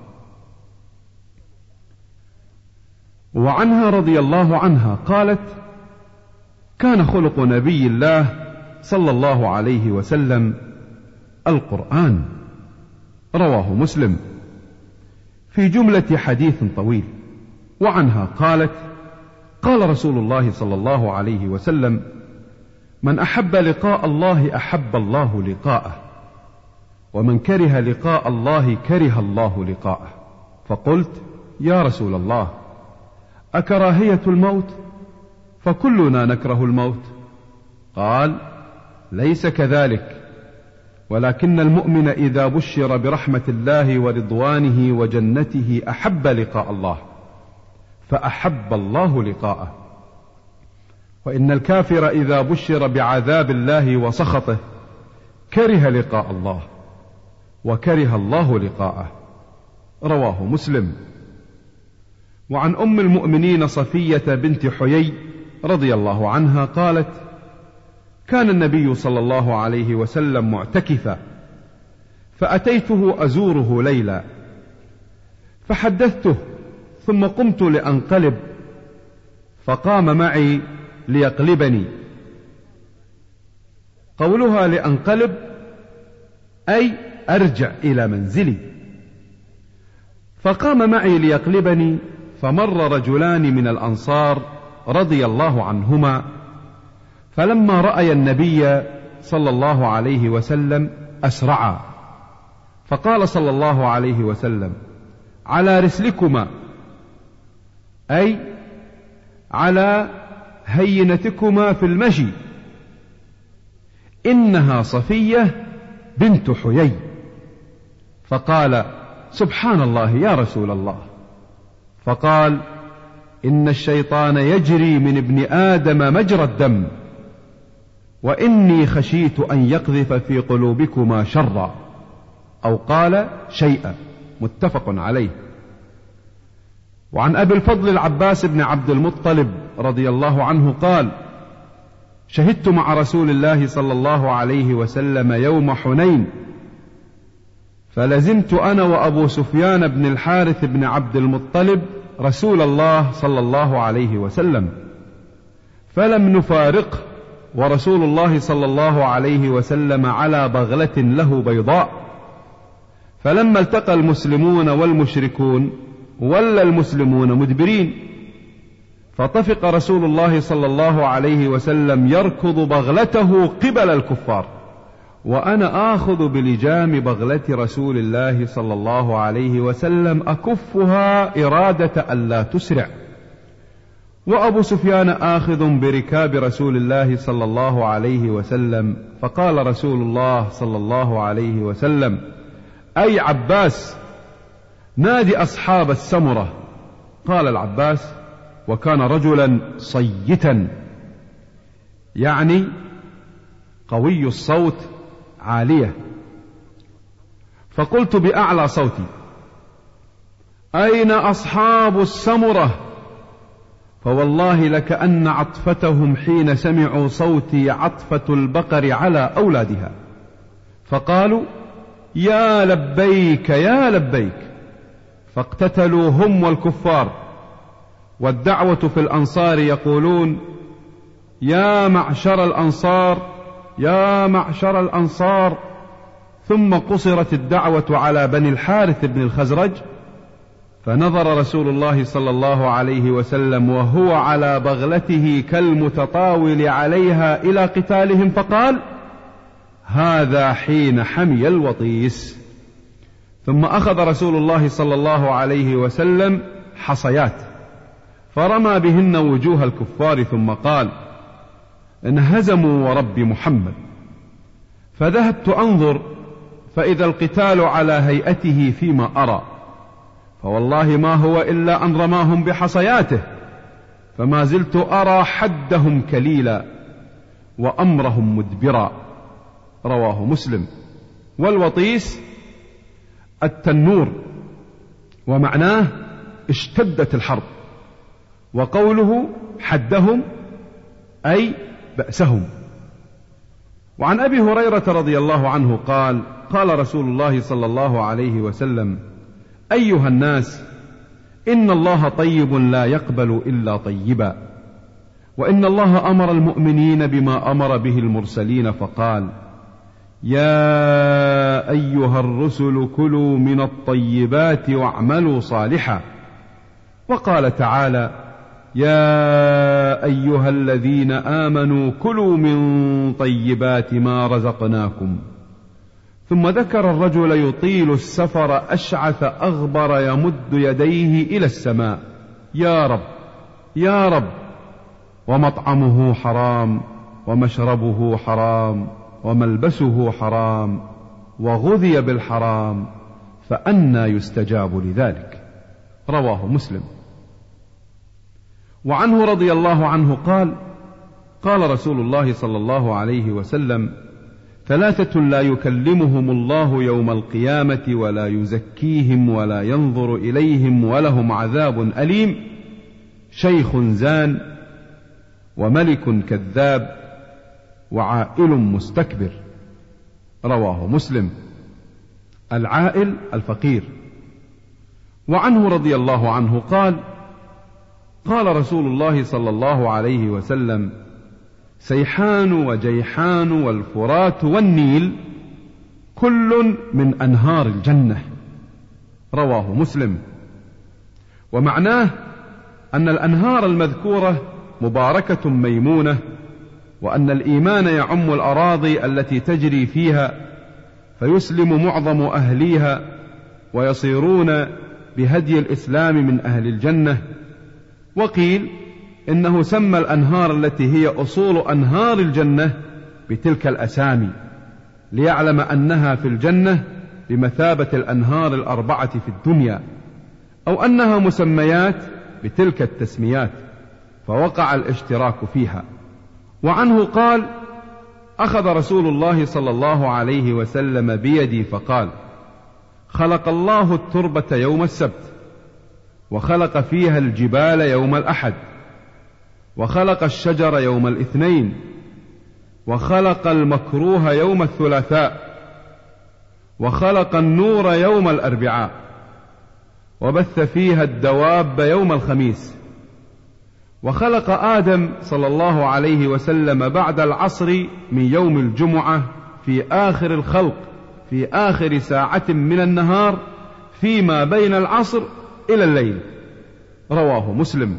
وعنها رضي الله عنها قالت: كان خلق نبي الله صلى الله عليه وسلم القرآن. رواه مسلم في جملة حديث طويل. وعنها قالت: قال رسول الله صلى الله عليه وسلم: من أحب لقاء الله أحب الله لقاءه، ومن كره لقاء الله كره الله لقاءه. فقلت: يا رسول الله، أكراهية الموت؟ فكلنا نكره الموت. قال: ليس كذلك، ولكن المؤمن إذا بشر برحمة الله ورضوانه وجنته أحب لقاء الله، فأحب الله لقاءه. وإن الكافر إذا بشر بعذاب الله وسخطه كره لقاء الله، وكره الله لقاءه. رواه مسلم. وعن أم المؤمنين صفية بنت حيي رضي الله عنها قالت: كان النبي صلى الله عليه وسلم معتكفا، فأتيته أزوره ليلا، فحدثته، ثم قمت لأنقلب، فقام معي ليقلبني. قولها لأنقلب أي أرجع إلى منزلي. فقام معي ليقلبني، فمر رجلان من الأنصار رضي الله عنهما، فلما رأي النبي صلى الله عليه وسلم أسرعا، فقال صلى الله عليه وسلم: على رسلكما، أي على هينتكما في المشي، إنها صفية بنت حيي. فقال: سبحان الله يا رسول الله. فقال: إن الشيطان يجري من ابن آدم مجرى الدم، وإني خشيت أن يقذف في قلوبكما شرا، أو قال شيئا. متفق عليه. وعن أبي الفضل العباس بن عبد المطلب رضي الله عنه قال: شهدت مع رسول الله صلى الله عليه وسلم يوم حنين، فلزمت أنا وأبو سفيان بن الحارث بن عبد المطلب رسول الله صلى الله عليه وسلم، فلم نفارقه، ورسول الله صلى الله عليه وسلم على بغلة له بيضاء. فلما التقى المسلمون والمشركون ولى المسلمون مدبرين، فطفق رسول الله صلى الله عليه وسلم يركض بغلته قبل الكفار، وأنا آخذ بلجام بغلة رسول الله صلى الله عليه وسلم أكفها إرادة ألا تسرع، وأبو سفيان آخذ بركاب رسول الله صلى الله عليه وسلم. فقال رسول الله صلى الله عليه وسلم: أي عباس، نادي أصحاب السمرة. قال العباس، وكان رجلا صيتا، يعني قوي الصوت عالية. فقلت بأعلى صوتي: أين أصحاب السمرة؟ فوالله لكأن عطفتهم حين سمعوا صوتي عطفة البقر على أولادها. فقالوا: يا لبيك يا لبيك. فاقتتلوا هم والكفار، والدعوة في الأنصار يقولون: يا معشر الأنصار يا معشر الأنصار. ثم قصرت الدعوة على بني الحارث بن الخزرج، فنظر رسول الله صلى الله عليه وسلم وهو على بغلته كالمتطاول عليها إلى قتالهم، فقال: هذا حين حمي الوطيس. ثم أخذ رسول الله صلى الله عليه وسلم حصيات، فرمى بهن وجوه الكفار، ثم قال: انهزموا ورب محمد. فذهبت أنظر، فإذا القتال على هيئته فيما أرى، فوالله ما هو إلا أن رماهم بحصياته، فما زلت أرى حدهم كليلا وأمرهم مدبرا. رواه مسلم. والوطيس التنور، ومعناه اشتدت الحرب، وقوله حدهم أي بأسهم. وعن أبي هريرة رضي الله عنه قال: قال رسول الله صلى الله عليه وسلم: أيها الناس، إن الله طيب لا يقبل إلا طيبا، وإن الله أمر المؤمنين بما أمر به المرسلين، فقال: يا أيها الرسل كلوا من الطيبات واعملوا صالحا. وقال تعالى: يا أيها الذين آمنوا كلوا من طيبات ما رزقناكم. ثم ذكر الرجل يطيل السفر أشعث أغبر يمد يديه إلى السماء: يا رب يا رب، ومطعمه حرام ومشربه حرام وملبسه حرام وغذي بالحرام، فأنى يستجاب لذلك؟ رواه مسلم. وعنه رضي الله عنه قال: قال رسول الله صلى الله عليه وسلم: ثلاثة لا يكلمهم الله يوم القيامة ولا يزكيهم ولا ينظر إليهم ولهم عذاب أليم: شيخ زان، وملك كذاب، وعائل مستكبر. رواه مسلم. العائل الفقير. وعنه رضي الله عنه قال: قال رسول الله صلى الله عليه وسلم: سيحان وجيحان والفرات والنيل كل من أنهار الجنة. رواه مسلم. ومعناه أن الأنهار المذكورة مباركة ميمونة، وأن الإيمان يعم الأراضي التي تجري فيها، فيسلم معظم أهليها ويصيرون بهدي الإسلام من أهل الجنة. وقيل إنه سمى الأنهار التي هي أصول أنهار الجنة بتلك الأسامي، ليعلم أنها في الجنة بمثابة الأنهار الأربعة في الدنيا، أو أنها مسميات بتلك التسميات، فوقع الاشتراك فيها. وعنه قال: أخذ رسول الله صلى الله عليه وسلم بيدي فقال: خلق الله التربة يوم السبت، وخلق فيها الجبال يوم الأحد، وخلق الشجر يوم الاثنين، وخلق المكروه يوم الثلاثاء، وخلق النور يوم الأربعاء، وبث فيها الدواب يوم الخميس، وخلق آدم صلى الله عليه وسلم بعد العصر من يوم الجمعة في آخر الخلق، في آخر ساعة من النهار فيما بين العصر إلى الليل. رواه مسلم.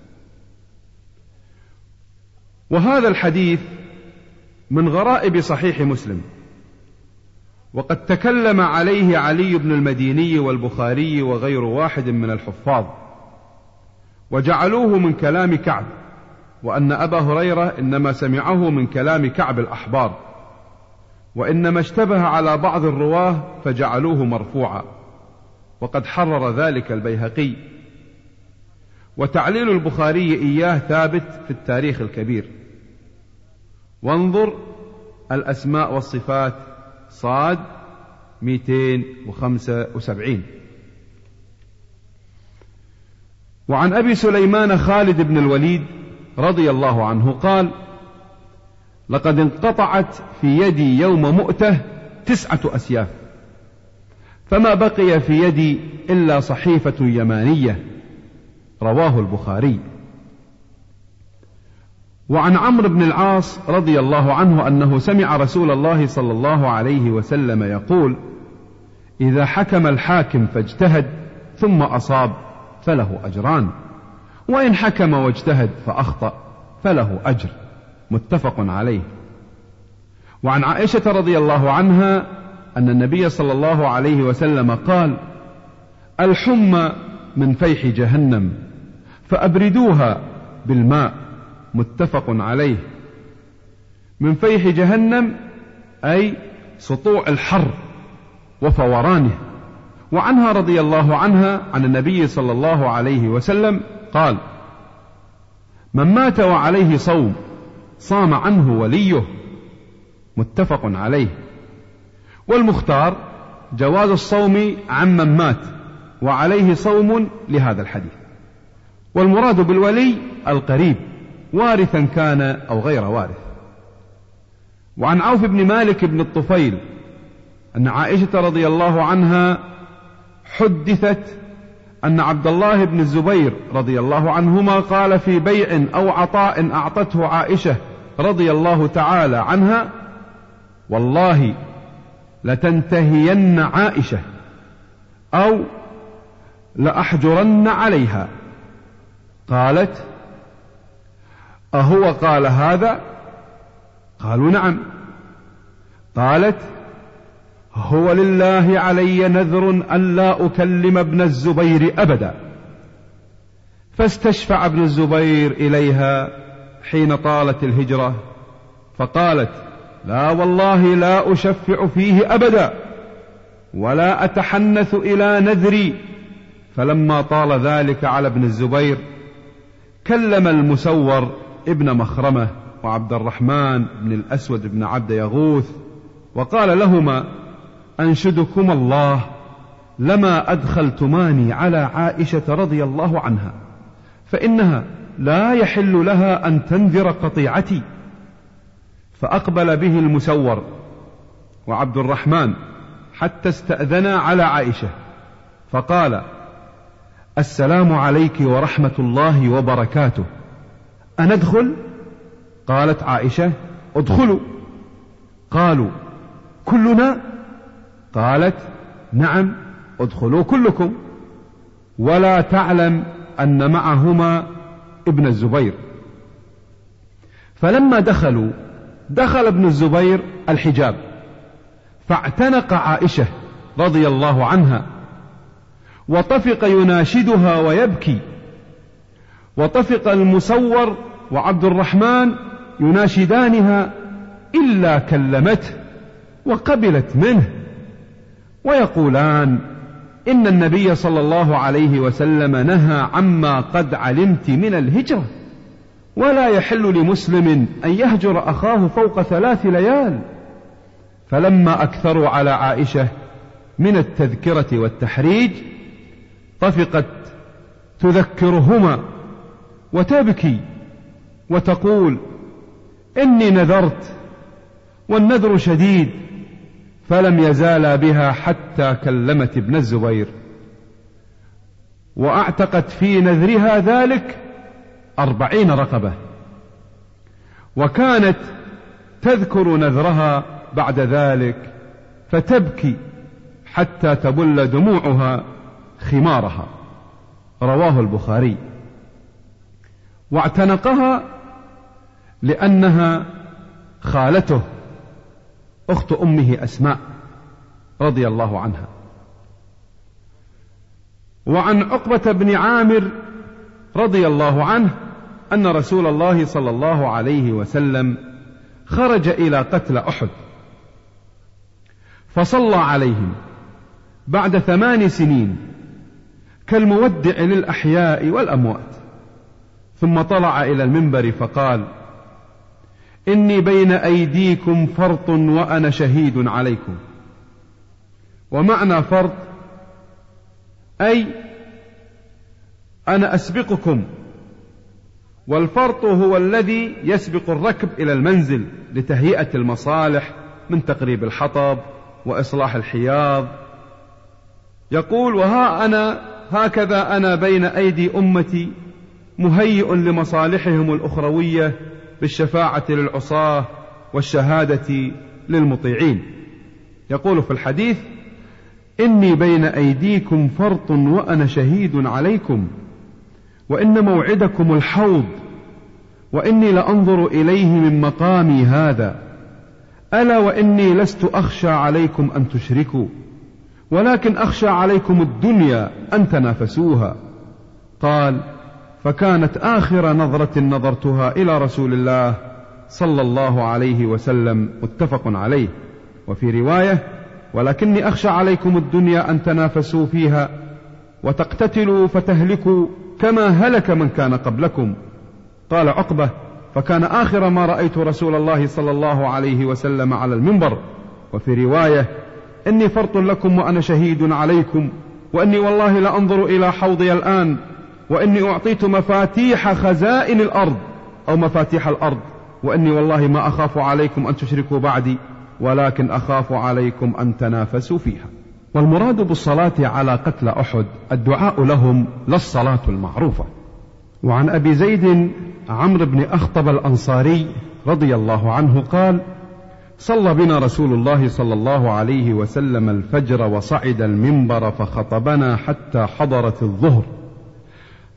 وهذا الحديث من غرائب صحيح مسلم، وقد تكلم عليه علي بن المديني والبخاري وغير واحد من الحفاظ، وجعلوه من كلام كعب، وأن أبا هريرة إنما سمعه من كلام كعب الأحبار، وإنما اشتبه على بعض الرواه فجعلوه مرفوعا، وقد حرر ذلك البيهقي. وتعليل البخاري إياه ثابت في التاريخ الكبير، وانظر الأسماء والصفات صاد 275. وعن أبي سليمان خالد بن الوليد رضي الله عنه قال: لقد انقطعت في يدي يوم مؤتة 9 أسياف، فما بقي في يدي إلا صحيفة يمانية. رواه البخاري. وعن عمرو بن العاص رضي الله عنه أنه سمع رسول الله صلى الله عليه وسلم يقول: إذا حكم الحاكم فاجتهد ثم أصاب فله أجران، وإن حكم واجتهد فأخطأ فله أجر. متفق عليه. وعن عائشة رضي الله عنها أن النبي صلى الله عليه وسلم قال: الحمى من فيح جهنم فأبردوها بالماء. متفق عليه. من فيح جهنم أي سطوع الحر وفورانه. وعنها رضي الله عنها عن النبي صلى الله عليه وسلم قال: من مات وعليه صوم صام عنه وليه. متفق عليه. والمختار جواز الصوم عمن مات وعليه صوم لهذا الحديث، والمراد بالولي القريب وارثا كان أو غير وارث. وعن عوف بن مالك بن الطفيل أن عائشة رضي الله عنها حدثت أن عبد الله بن الزبير رضي الله عنهما قال في بيع أو عطاء أعطته عائشة رضي الله تعالى عنها: والله لتنتهين عائشة أو لأحجرن عليها. قالت: أهو قال هذا؟ قالوا نعم. قالت: هو لله علي نذر أن لا أكلم ابن الزبير أبدا. فاستشفع ابن الزبير إليها حين طالت الهجرة فقالت: لا والله لا أشفع فيه أبدا ولا أتحنث إلى نذري. فلما طال ذلك على ابن الزبير كلم المسور ابن مخرمة وعبد الرحمن بن الأسود بن عبد يغوث وقال لهما: أنشدكم الله لما أدخلتماني على عائشة رضي الله عنها، فإنها لا يحل لها أن تنذر قطيعتي. فأقبل به المسور وعبد الرحمن حتى استأذنا على عائشة فقال: السلام عليك ورحمة الله وبركاته، أندخل؟ قالت عائشة: ادخلوا. قالوا: كلنا؟ قالت: نعم، ادخلوا كلكم، ولا تعلم أن معهما ابن الزبير. فلما دخلوا دخل ابن الزبير الحجاب فاعتنق عائشة رضي الله عنها وطفق يناشدها ويبكي، وطفق المسور وعبد الرحمن يناشدانها إلا كلمته وقبلت منه، ويقولان: إن النبي صلى الله عليه وسلم نهى عما قد علمت من الهجرة، ولا يحل لمسلم أن يهجر أخاه فوق 3 ليال. فلما أكثروا على عائشة من التذكرة والتحريج طفقت تذكرهما وتبكي وتقول: إني نذرت والنذر شديد. فلم يزالا بها حتى كلمت ابن الزبير، وأعتقت في نذرها ذلك 40 رقبة، وكانت تذكر نذرها بعد ذلك فتبكي حتى تبل دموعها خمارها. رواه البخاري. واعتنقها لأنها خالته أخت أمه أسماء رضي الله عنها. وعن عقبة بن عامر رضي الله عنه أن رسول الله صلى الله عليه وسلم خرج إلى قتل أحد فصلى عليهم بعد 8 سنين كالمودع للأحياء والأموات، ثم طلع إلى المنبر فقال: إني بين أيديكم فرط وأنا شهيد عليكم. ومعنى فرط أي أنا أسبقكم، والفرط هو الذي يسبق الركب إلى المنزل لتهيئة المصالح من تقريب الحطب وإصلاح الحياض. يقول: وها أنا هكذا أنا بين أيدي أمتي مهيئ لمصالحهم الأخروية بالشفاعة للعصاة والشهادة للمطيعين. يقول في الحديث: إني بين أيديكم فرط وأنا شهيد عليكم، وإن موعدكم الحوض، وإني لأنظر إليه من مقامي هذا، ألا وإني لست أخشى عليكم أن تشركوا، ولكن أخشى عليكم الدنيا أن تنافسوها. قال: فكانت آخر نظرة نظرتها إلى رسول الله صلى الله عليه وسلم. متفق عليه. وفي رواية: ولكني أخشى عليكم الدنيا أن تنافسوا فيها وتقتتلوا فتهلكوا كما هلك من كان قبلكم. قال عقبة: فكان آخر ما رأيت رسول الله صلى الله عليه وسلم على المنبر. وفي رواية: إني فرط لكم وأنا شهيد عليكم، وإني والله لأنظر إلى حوضي الآن، وإني أعطيت مفاتيح خزائن الأرض أو مفاتيح الأرض، وإني والله ما أخاف عليكم أن تشركوا بعدي، ولكن أخاف عليكم أن تنافسوا فيها. والمراد بالصلاة على قتل أحد الدعاء لهم لا الصلاة المعروفة. وعن أبي زيد عمرو بن أخطب الأنصاري رضي الله عنه قال: صلى بنا رسول الله صلى الله عليه وسلم الفجر وصعد المنبر فخطبنا حتى حضرت الظهر،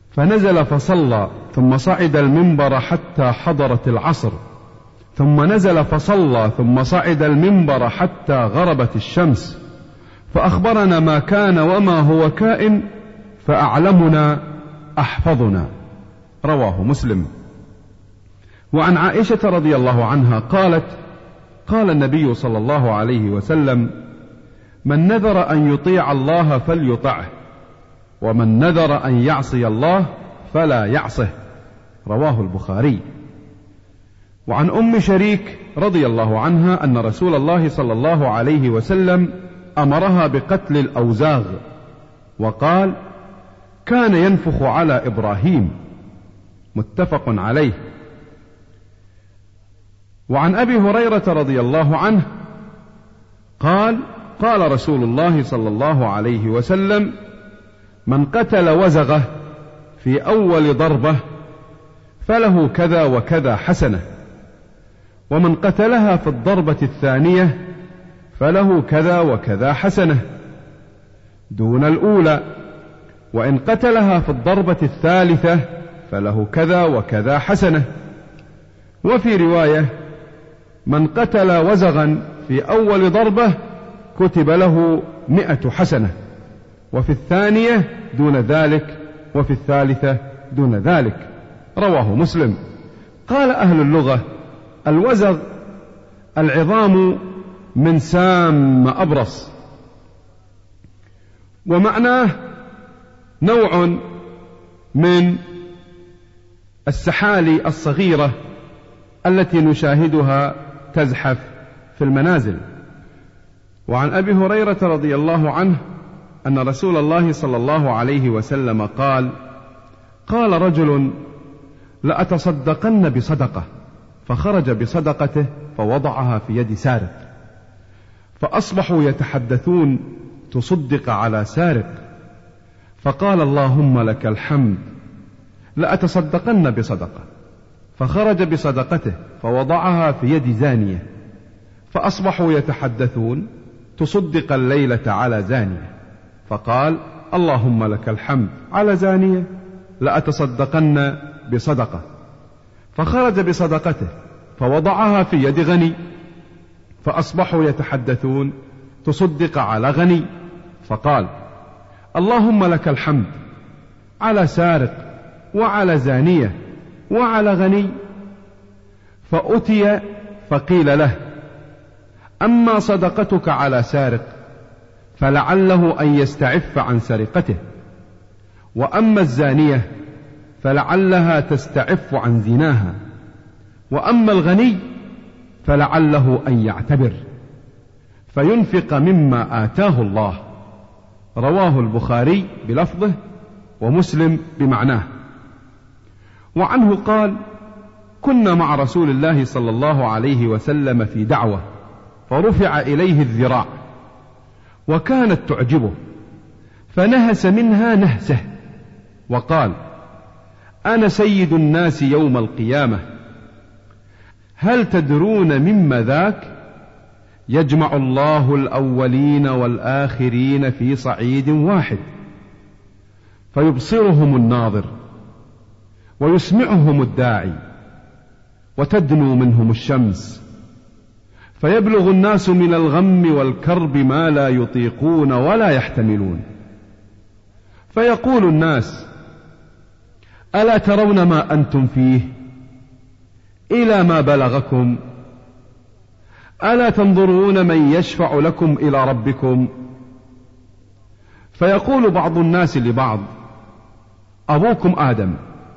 فنزل فصلى ثم صعد المنبر حتى حضرت العصر، ثم نزل فصلى ثم صعد المنبر حتى غربت الشمس، فأخبرنا ما كان وما هو كائن، فأعلمنا أحفظنا. رواه مسلم. وعن عائشة رضي الله عنها قالت: قال النبي صلى الله عليه وسلم: من نذر أن يطيع الله فليطعه، ومن نذر أن يعصي الله فلا يعصه. رواه البخاري. وعن أم شريك رضي الله عنها أن رسول الله صلى الله عليه وسلم أمرها بقتل الأوزاغ، وقال: كان ينفخ على إبراهيم. متفق عليه. وعن أبي هريرة رضي الله عنه قال: قال رسول الله صلى الله عليه وسلم: من قتل وزغه في أول ضربة فله كذا وكذا حسنة، ومن قتلها في الضربة الثانية فله كذا وكذا حسنة دون الأولى، وإن قتلها في الضربة الثالثة فله كذا وكذا حسنة. وفي رواية: من قتل وزغا في أول ضربة كتب له 100 حسنة، وفي الثانية دون ذلك، وفي الثالثة دون ذلك. رواه مسلم. قال أهل اللغة: الوزغ العظام من سام أبرص، ومعناه نوع من السحالي الصغيرة التي نشاهدها تزحف في المنازل. وعن أبي هريرة رضي الله عنه أن رسول الله صلى الله عليه وسلم قال: قال رجل: لأتصدقن بصدقة، فخرج بصدقته فوضعها في يد سارق، فأصبحوا يتحدثون: تصدق على سارق، فقال: اللهم لك الحمد، لأتصدقن بصدقة، فخرج بصدقته فوضعها في يد زانية، فأصبحوا يتحدثون: تصدق الليلة على زانية، فقال: اللهم لك الحمد على زانية، لأتصدقن بصدقة، فخرج بصدقته فوضعها في يد غني، فأصبحوا يتحدثون: تصدق على غني، فقال: اللهم لك الحمد على سارق وعلى زانية وعلى غني. فأتي فقيل له: أما صدقتك على سارق فلعله أن يستعف عن سرقته، وأما الزانية فلعلها تستعف عن زناها، وأما الغني فلعله أن يعتبر فينفق مما آتاه الله. رواه البخاري بلفظه ومسلم بمعناه. وعنه قال: كنا مع رسول الله صلى الله عليه وسلم في دعوة، فرفع إليه الذراع وكانت تعجبه، فنهس منها نهسه وقال: أنا سيد الناس يوم القيامة، هل تدرون مما ذاك؟ يجمع الله الأولين والآخرين في صعيد واحد، فيبصرهم الناظر ويسمعهم الداعي، وتدنو منهم الشمس، فيبلغ الناس من الغم والكرب ما لا يطيقون ولا يحتملون، فيقول الناس: ألا ترون ما أنتم فيه؟ إلى ما بلغكم؟ ألا تنظرون من يشفع لكم إلى ربكم؟ فيقول بعض الناس لبعض: أبوكم آدم.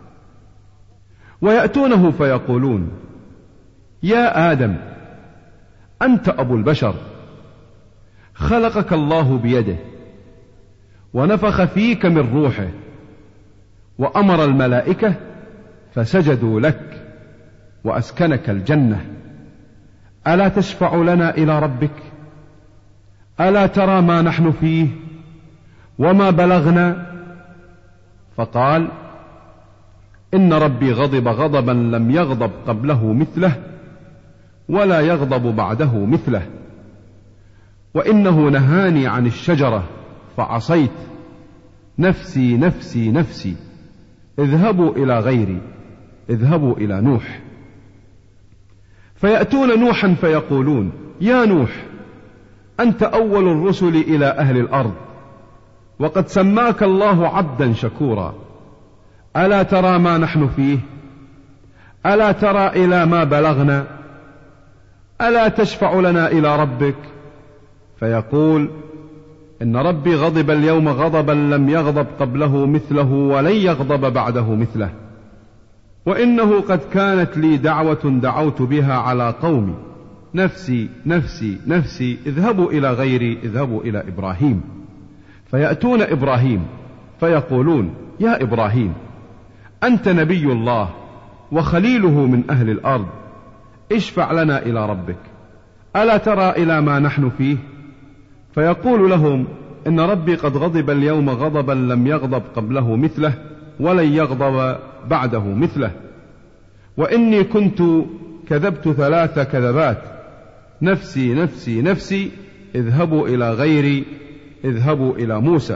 ويأتونه فيقولون: يا آدم، أنت أبو البشر، خلقك الله بيده، ونفخ فيك من روحه، وأمر الملائكة فسجدوا لك، وأسكنك الجنة، ألا تشفع لنا إلى ربك؟ ألا ترى ما نحن فيه وما بلغنا؟ فقال: إن ربي غضب غضبا لم يغضب قبله مثله، ولا يغضب بعده مثله، وإنه نهاني عن الشجرة فعصيت، نفسي نفسي نفسي، اذهبوا إلى غيري، اذهبوا إلى نوح. فيأتون نوحا فيقولون: يا نوح، أنت أول الرسل إلى أهل الأرض، وقد سماك الله عبدا شكورا، ألا ترى ما نحن فيه؟ ألا ترى إلى ما بلغنا؟ ألا تشفع لنا إلى ربك؟ فيقول: إن ربي غضب اليوم غضبا لم يغضب قبله مثله ولن يغضب بعده مثله، وإنه قد كانت لي دعوة دعوت بها على قومي، نفسي نفسي نفسي، اذهبوا إلى غيري، اذهبوا إلى إبراهيم. فيأتون إبراهيم فيقولون: يا إبراهيم، أنت نبي الله وخليله من أهل الأرض، اشفع لنا إلى ربك، ألا ترى إلى ما نحن فيه؟ فيقول لهم: إن ربي قد غضب اليوم غضبا لم يغضب قبله مثله ولن يغضب بعده مثله، وإني كنت كذبت 3 كذبات، نفسي نفسي نفسي، اذهبوا إلى غيري، اذهبوا إلى موسى.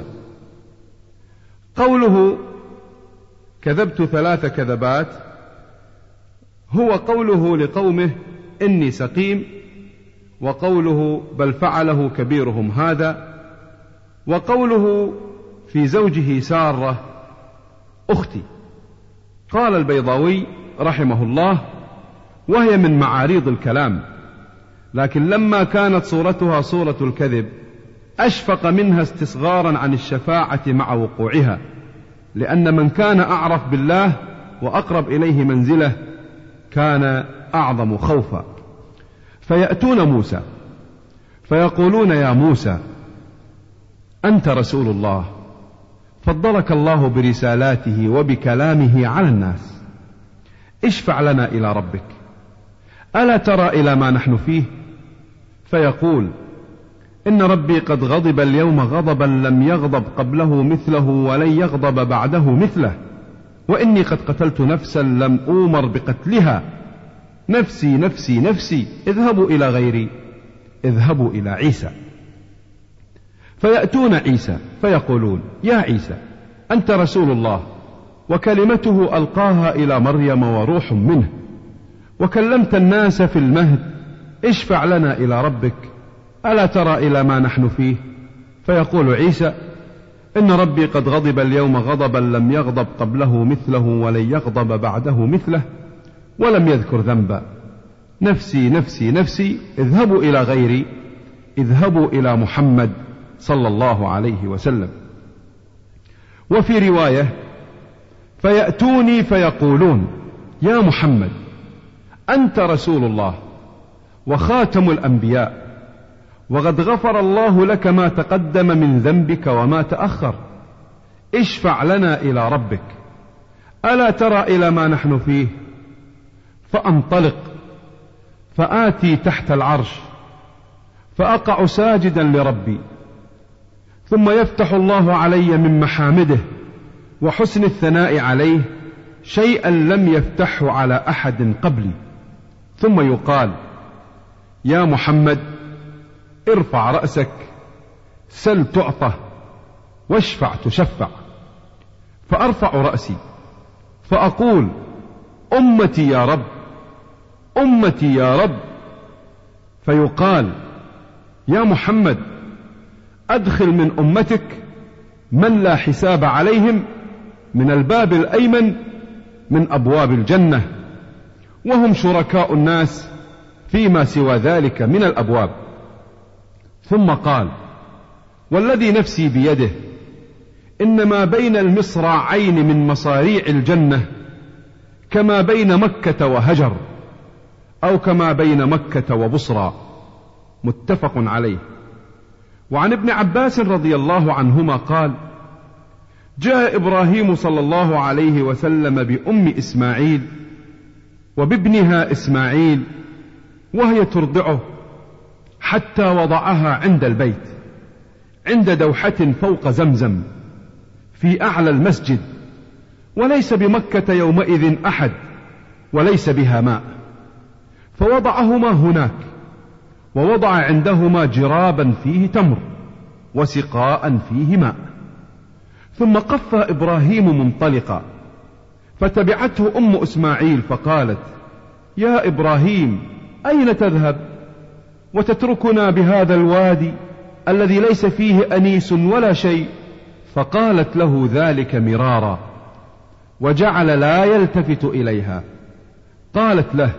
قوله كذبت 3 كذبات هو قوله لقومه: إني سقيم، وقوله: بل فعله كبيرهم هذا، وقوله في زوجه سارة: أختي. قال البيضاوي رحمه الله: وهي من معاريض الكلام، لكن لما كانت صورتها صورة الكذب أشفق منها استصغارا عن الشفاعة مع وقوعها، لأن من كان أعرف بالله وأقرب إليه منزله كان أعظم خوفا. فيأتون موسى فيقولون: يا موسى، أنت رسول الله، فضلك الله برسالاته وبكلامه على الناس، اشفع لنا إلى ربك، ألا ترى إلى ما نحن فيه؟ فيقول: إن ربي قد غضب اليوم غضبا لم يغضب قبله مثله ولن يغضب بعده مثله، وإني قد قتلت نفسا لم أومر بقتلها، نفسي نفسي نفسي، اذهبوا إلى غيري، اذهبوا إلى عيسى. فيأتون عيسى فيقولون: يا عيسى، أنت رسول الله وكلمته ألقاها إلى مريم وروح منه، وكلمت الناس في المهد، اشفع لنا إلى ربك، ألا ترى إلى ما نحن فيه؟ فيقول عيسى: إن ربي قد غضب اليوم غضبا لم يغضب قبله مثله ولن يغضب بعده مثله، ولم يذكر ذنبا، نفسي نفسي نفسي، اذهبوا إلى غيري، اذهبوا إلى محمد صلى الله عليه وسلم. وفي رواية: فيأتوني فيقولون: يا محمد، أنت رسول الله وخاتم الأنبياء، وقد غفر الله لك ما تقدم من ذنبك وما تأخر، اشفع لنا إلى ربك، ألا ترى إلى ما نحن فيه؟ فأنطلق فآتي تحت العرش فأقع ساجدا لربي، ثم يفتح الله علي من محامده وحسن الثناء عليه شيئا لم يفتحه على أحد قبلي، ثم يقال: يا محمد، ارفع رأسك، سل تعطى، واشفع تشفع. فأرفع رأسي فأقول: أمتي يا رب، أمتي يا رب. فيقال: يا محمد، أدخل من أمتك من لا حساب عليهم من الباب الأيمن من أبواب الجنة، وهم شركاء الناس فيما سوى ذلك من الأبواب. ثم قال: والذي نفسي بيده، إنما بين المصراعين من مصاريع الجنة كما بين مكة وهجر، أو كما بين مكة وبصرى. متفق عليه. وعن ابن عباس رضي الله عنهما قال: جاء إبراهيم صلى الله عليه وسلم بأم إسماعيل وبابنها إسماعيل وهي ترضعه، حتى وضعها عند البيت عند دوحة فوق زمزم في أعلى المسجد، وليس بمكة يومئذ أحد وليس بها ماء، فوضعهما هناك، ووضع عندهما جرابا فيه تمر وسقاء فيه ماء. ثم قف إبراهيم منطلقا فتبعته أم إسماعيل فقالت: يا إبراهيم، أين تذهب وتتركنا بهذا الوادي الذي ليس فيه أنيس ولا شيء؟ فقالت له ذلك مرارا، وجعل لا يلتفت إليها. قالت له: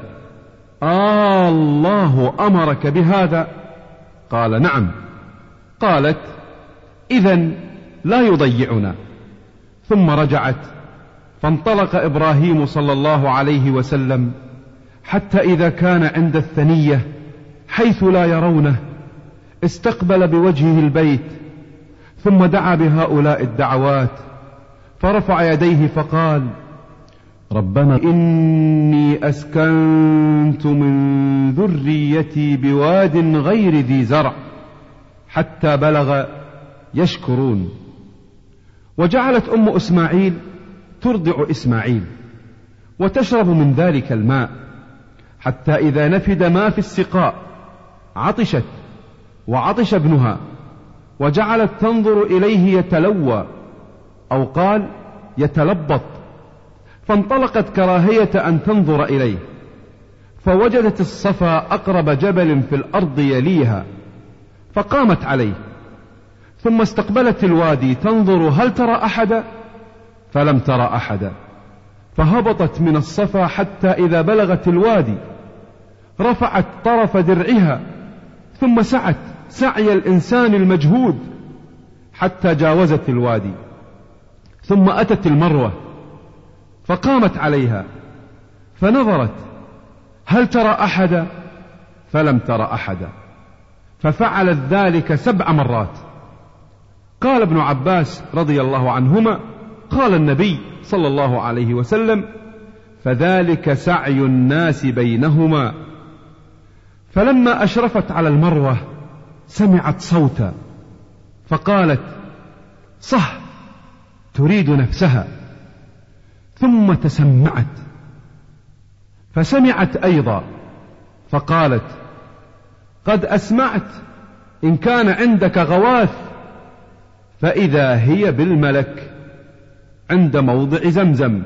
الله أمرك بهذا؟ قال: نعم. قالت: إذن لا يضيعنا. ثم رجعت، فانطلق إبراهيم صلى الله عليه وسلم حتى إذا كان عند الثنية حيث لا يرونه استقبل بوجهه البيت، ثم دعا بهؤلاء الدعوات، فرفع يديه فقال: ربنا إني أسكنت من ذريتي بواد غير ذي زرع، حتى بلغ يشكرون. وجعلت أم إسماعيل ترضع إسماعيل وتشرب من ذلك الماء، حتى إذا نفد ما في السقاء عطشت وعطش ابنها، وجعلت تنظر إليه يتلوى، أو قال يتلبط، فانطلقت كراهية أن تنظر إليه، فوجدت الصفا أقرب جبل في الأرض يليها، فقامت عليه، ثم استقبلت الوادي تنظر هل ترى أحدا، فلم ترى أحدا، فهبطت من الصفا حتى إذا بلغت الوادي رفعت طرف درعها، ثم سعت سعي الإنسان المجهود حتى جاوزت الوادي، ثم أتت المروة فقامت عليها، فنظرت هل ترى أحدا، فلم ترى أحدا، ففعلت ذلك 7 مرات. قال ابن عباس رضي الله عنهما: قال النبي صلى الله عليه وسلم: فذلك سعي الناس بينهما. فلما أشرفت على المروة سمعت صوتا، فقالت: صح، تريد نفسها. ثم تسمعت فسمعت أيضا، فقالت: قد أسمعت، إن كان عندك غواث. فإذا هي بالملك عند موضع زمزم،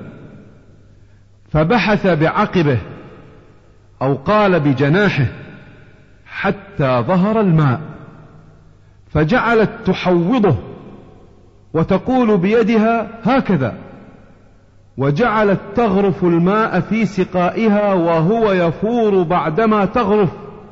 فبحث بعقبه، أو قال بجناحه، حتى ظهر الماء، فجعلت تحوضه وتقول بيدها هكذا، وجعلت تغرف الماء في سقائها وهو يفور بعدما تغرف،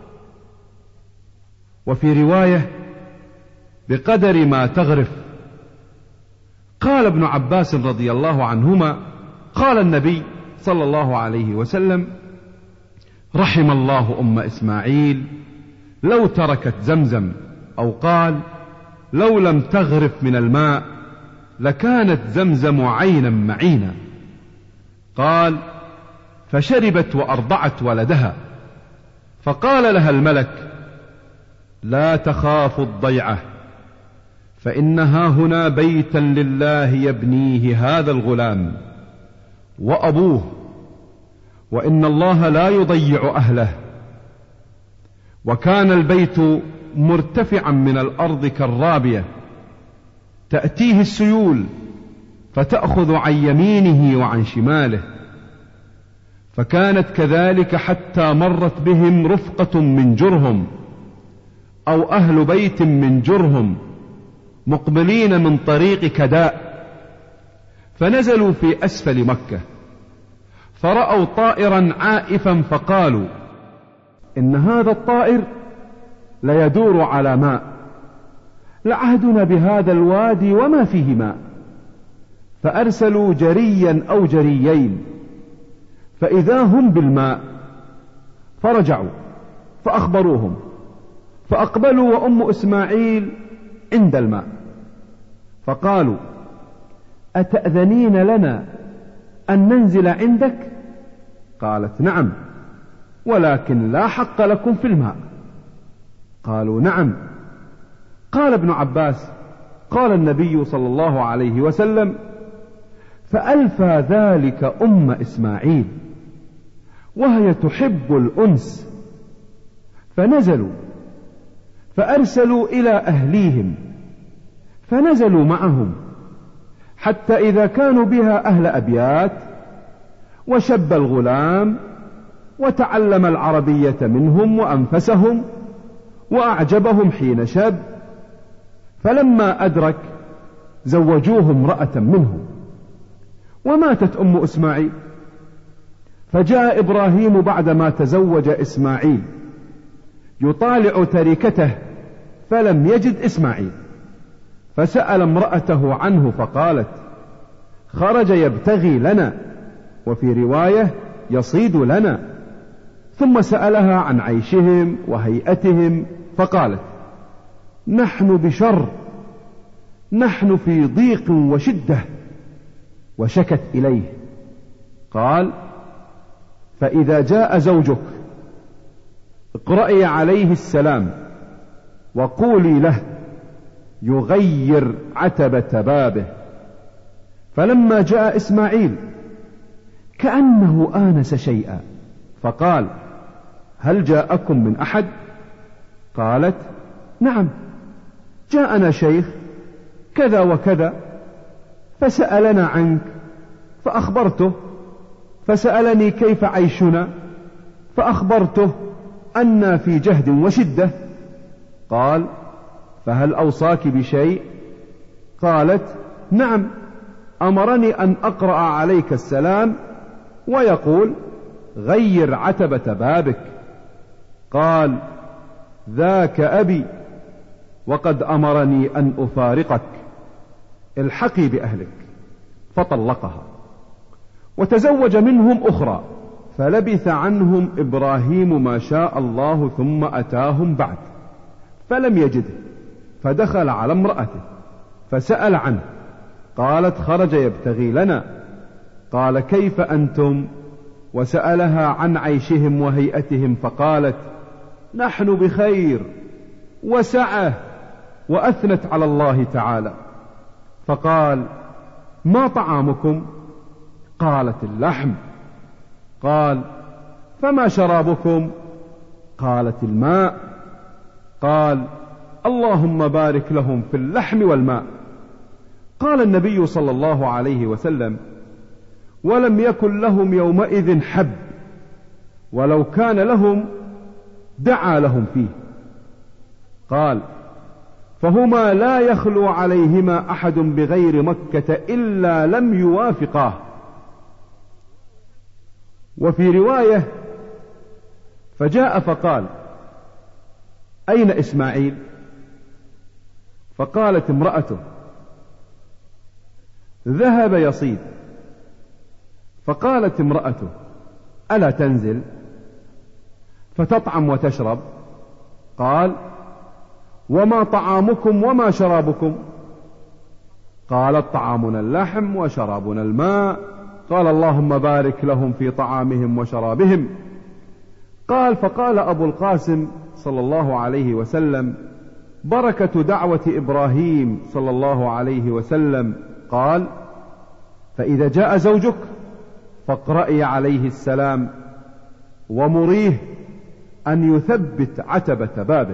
وفي رواية بقدر ما تغرف. قال ابن عباس رضي الله عنهما: قال النبي صلى الله عليه وسلم: رحم الله أم إسماعيل لو تركت زمزم، أو قال: لو لم تغرف من الماء لكانت زمزم عينا معينا. قال: فشربت وأرضعت ولدها، فقال لها الملك: لا تخاف الضيعة، فإنها هنا بيتا لله يبنيه هذا الغلام وأبوه، وإن الله لا يضيع أهله. وكان البيت مرتفعا من الأرض كالرابية، تأتيه السيول فتأخذ عن يمينه وعن شماله، فكانت كذلك حتى مرت بهم رفقة من جرهم، أو أهل بيت من جرهم، مقبلين من طريق كداء، فنزلوا في أسفل مكة، فرأوا طائرا عائفا، فقالوا: إن هذا الطائر ليدور على ماء، لعهدنا بهذا الوادي وما فيه ماء. فأرسلوا جريا أو جريين، فإذا هم بالماء، فرجعوا فأخبروهم، فأقبلوا وأم إسماعيل عند الماء، فقالوا: أتأذنين لنا أن ننزل عندك؟ قالت: نعم، ولكن لا حق لكم في الماء. قالوا: نعم. قال ابن عباس: قال النبي صلى الله عليه وسلم: فألفى ذلك أم إسماعيل وهي تحب الأنس، فنزلوا فأرسلوا إلى أهليهم، فنزلوا معهم حتى إذا كانوا بها أهل أبيات وشب الغلام وتعلم العربية منهم وأنفسهم وأعجبهم حين شاب، فلما أدرك زوجوه امرأة منهم. وماتت أم إسماعيل، فجاء إبراهيم بعدما تزوج إسماعيل يطالع تركته فلم يجد إسماعيل، فسأل امرأته عنه فقالت: خرج يبتغي لنا، وفي رواية يصيد لنا. ثم سألها عن عيشهم وهيئتهم فقالت: نحن بشر، نحن في ضيق وشدة. وشكت إليه. قال: فإذا جاء زوجك اقرأي عليه السلام وقولي له يغير عتبة بابه. فلما جاء إسماعيل كأنه آنس شيئا فقال: هل جاءكم من أحد؟ قالت: نعم، جاءنا شيخ كذا وكذا، فسألنا عنك فأخبرته، فسألني كيف عيشنا فأخبرته أنا في جهد وشدة. قال: فهل أوصاك بشيء؟ قالت: نعم، أمرني أن أقرأ عليك السلام ويقول غير عتبة بابك. قال: ذاك أبي، وقد أمرني أن أفارقك، الحقي بأهلك. فطلقها وتزوج منهم أخرى، فلبث عنهم إبراهيم ما شاء الله، ثم أتاهم بعد فلم يجده، فدخل على امرأته فسأل عنه، قالت: خرج يبتغي لنا. قال: كيف أنتم؟ وسألها عن عيشهم وهيئتهم فقالت: نحن بخير وسعة، وأثنت على الله تعالى. فقال: ما طعامكم؟ قالت: اللحم. قال: فما شرابكم؟ قالت: الماء. قال: اللهم بارك لهم في اللحم والماء. قال النبي صلى الله عليه وسلم: ولم يكن لهم يومئذ حب، ولو كان لهم دعا لهم فيه. قال: فهما لا يخلو عليهما أحد بغير مكة إلا لم يوافقاه. وفي رواية: فجاء فقال: أين إسماعيل؟ فقالت امرأته: ذهب يصيد. فقالت امرأته: ألا تنزل فتطعم وتشرب؟ قال: وما طعامكم وما شرابكم؟ قالت: طعامنا اللحم وشرابنا الماء. قال: اللهم بارك لهم في طعامهم وشرابهم. قال: فقال أبو القاسم صلى الله عليه وسلم: بركة دعوة إبراهيم صلى الله عليه وسلم. قال: فإذا جاء زوجك فاقرئي عليه السلام ومريه أن يثبت عتبة بابه.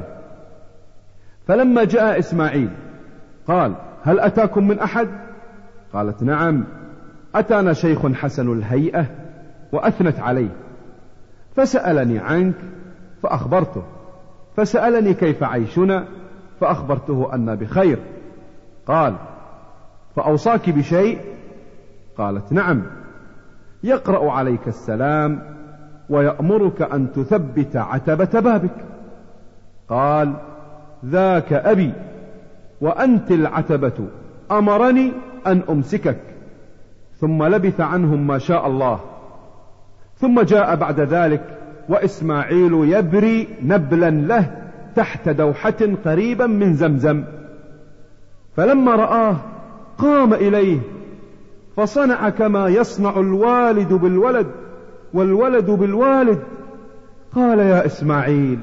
فلما جاء إسماعيل قال: هل أتاكم من أحد؟ قالت: نعم، أتانا شيخ حسن الهيئة وأثنت عليه، فسألني عنك فأخبرته، فسألني كيف عيشنا فأخبرته أن بخير. قال: فأوصاك بشيء؟ قالت: نعم، يقرأ عليك السلام ويأمرك أن تثبت عتبة بابك. قال: ذاك أبي، وأنت العتبة، أمرني أن أمسكك. ثم لبث عنهم ما شاء الله. ثم جاء بعد ذلك وإسماعيل يبري نبلا له تحت دوحة قريبا من زمزم، فلما رآه قام إليه فصنع كما يصنع الوالد بالولد والولد بالوالد. قال: يا إسماعيل،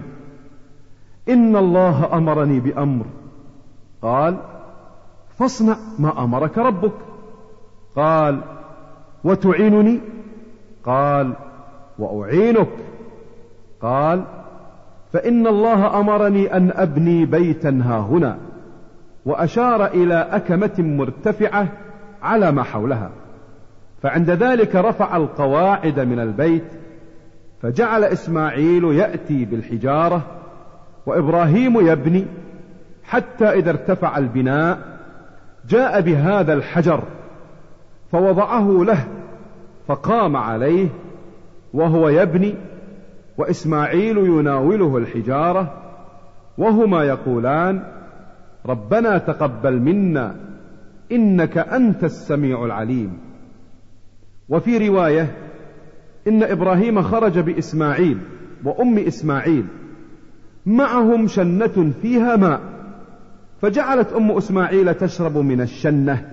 إن الله أمرني بأمر. قال: فاصنع ما أمرك ربك. قال: وتعينني؟ قال: وأعينك. قال: فإن الله أمرني أن أبني بيتا هاهنا، وأشار إلى أكمة مرتفعة على ما حولها، فعند ذلك رفع القواعد من البيت، فجعل إسماعيل يأتي بالحجارة وإبراهيم يبني، حتى إذا ارتفع البناء جاء بهذا الحجر فوضعه له، فقام عليه وهو يبني وإسماعيل يناوله الحجارة، وهما يقولان: ربنا تقبل منا إنك أنت السميع العليم. وفي رواية إن إبراهيم خرج بإسماعيل وأم إسماعيل، معهم شنة فيها ماء، فجعلت أم إسماعيل تشرب من الشنة،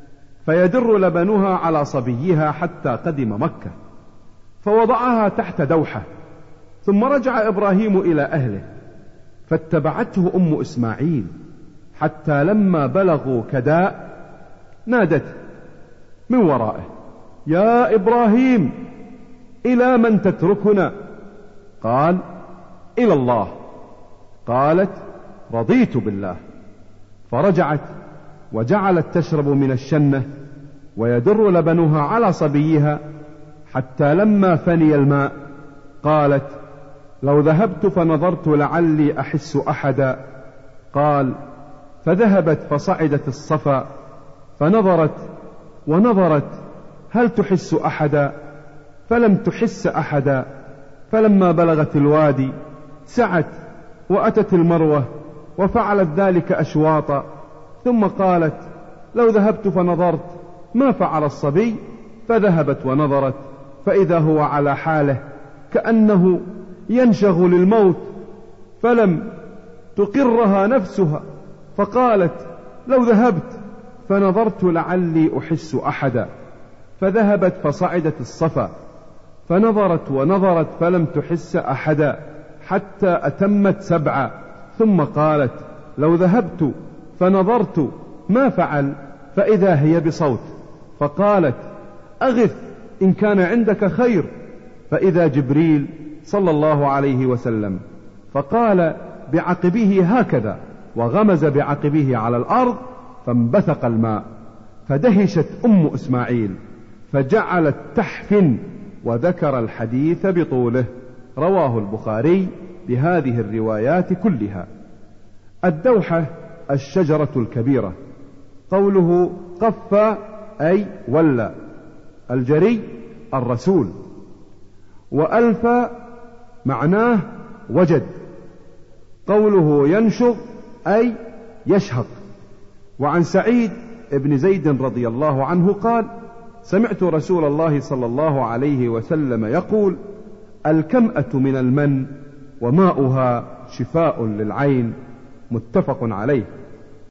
فيدر لبنها على صبيها حتى قدم مكة، فوضعها تحت دوحة، ثم رجع إبراهيم إلى أهله، فاتبعته أم إسماعيل حتى لما بلغوا كداء نادته من ورائه: يا إبراهيم، إلى من تتركنا؟ قال: إلى الله. قالت: رضيت بالله. فرجعت وجعلت تشرب من الشنة ويدر لبنها على صبيها حتى لما فني الماء قالت: لو ذهبت فنظرت لعلي أحس أحدا. قال: فذهبت فصعدت الصفا فنظرت ونظرت هل تحس أحدا، فلم تحس أحدا. فلما بلغت الوادي سعت وأتت المروة وفعلت ذلك أشواطا، ثم قالت: لو ذهبت فنظرت ما فعل الصبي. فذهبت ونظرت فإذا هو على حاله كأنه ينشغل الموت، فلم تقرها نفسها، فقالت: لو ذهبت فنظرت لعلي أحس أحدا. فذهبت فصعدت الصفا فنظرت ونظرت فلم تحس أحدا حتى أتمت 7، ثم قالت: لو ذهبت فنظرت ما فعل، فإذا هي بصوت، فقالت: أغث إن كان عندك خير. فإذا جبريل صلى الله عليه وسلم، فقال بعقبه هكذا، وغمز بعقبه على الأرض فانبثق الماء، فدهشت أم إسماعيل فجعلت تحفن، وذكر الحديث بطوله. رواه البخاري بهذه الروايات كلها. الدوحة الشجرة الكبيرة. قوله قف أي ولى. الجري الرسول. وألف معناه وجد. قوله ينشط أي يشهق. وعن سعيد بن زيد رضي الله عنه قال: سمعت رسول الله صلى الله عليه وسلم يقول: الكمأة من المن وماؤها شفاء للعين. متفق عليه.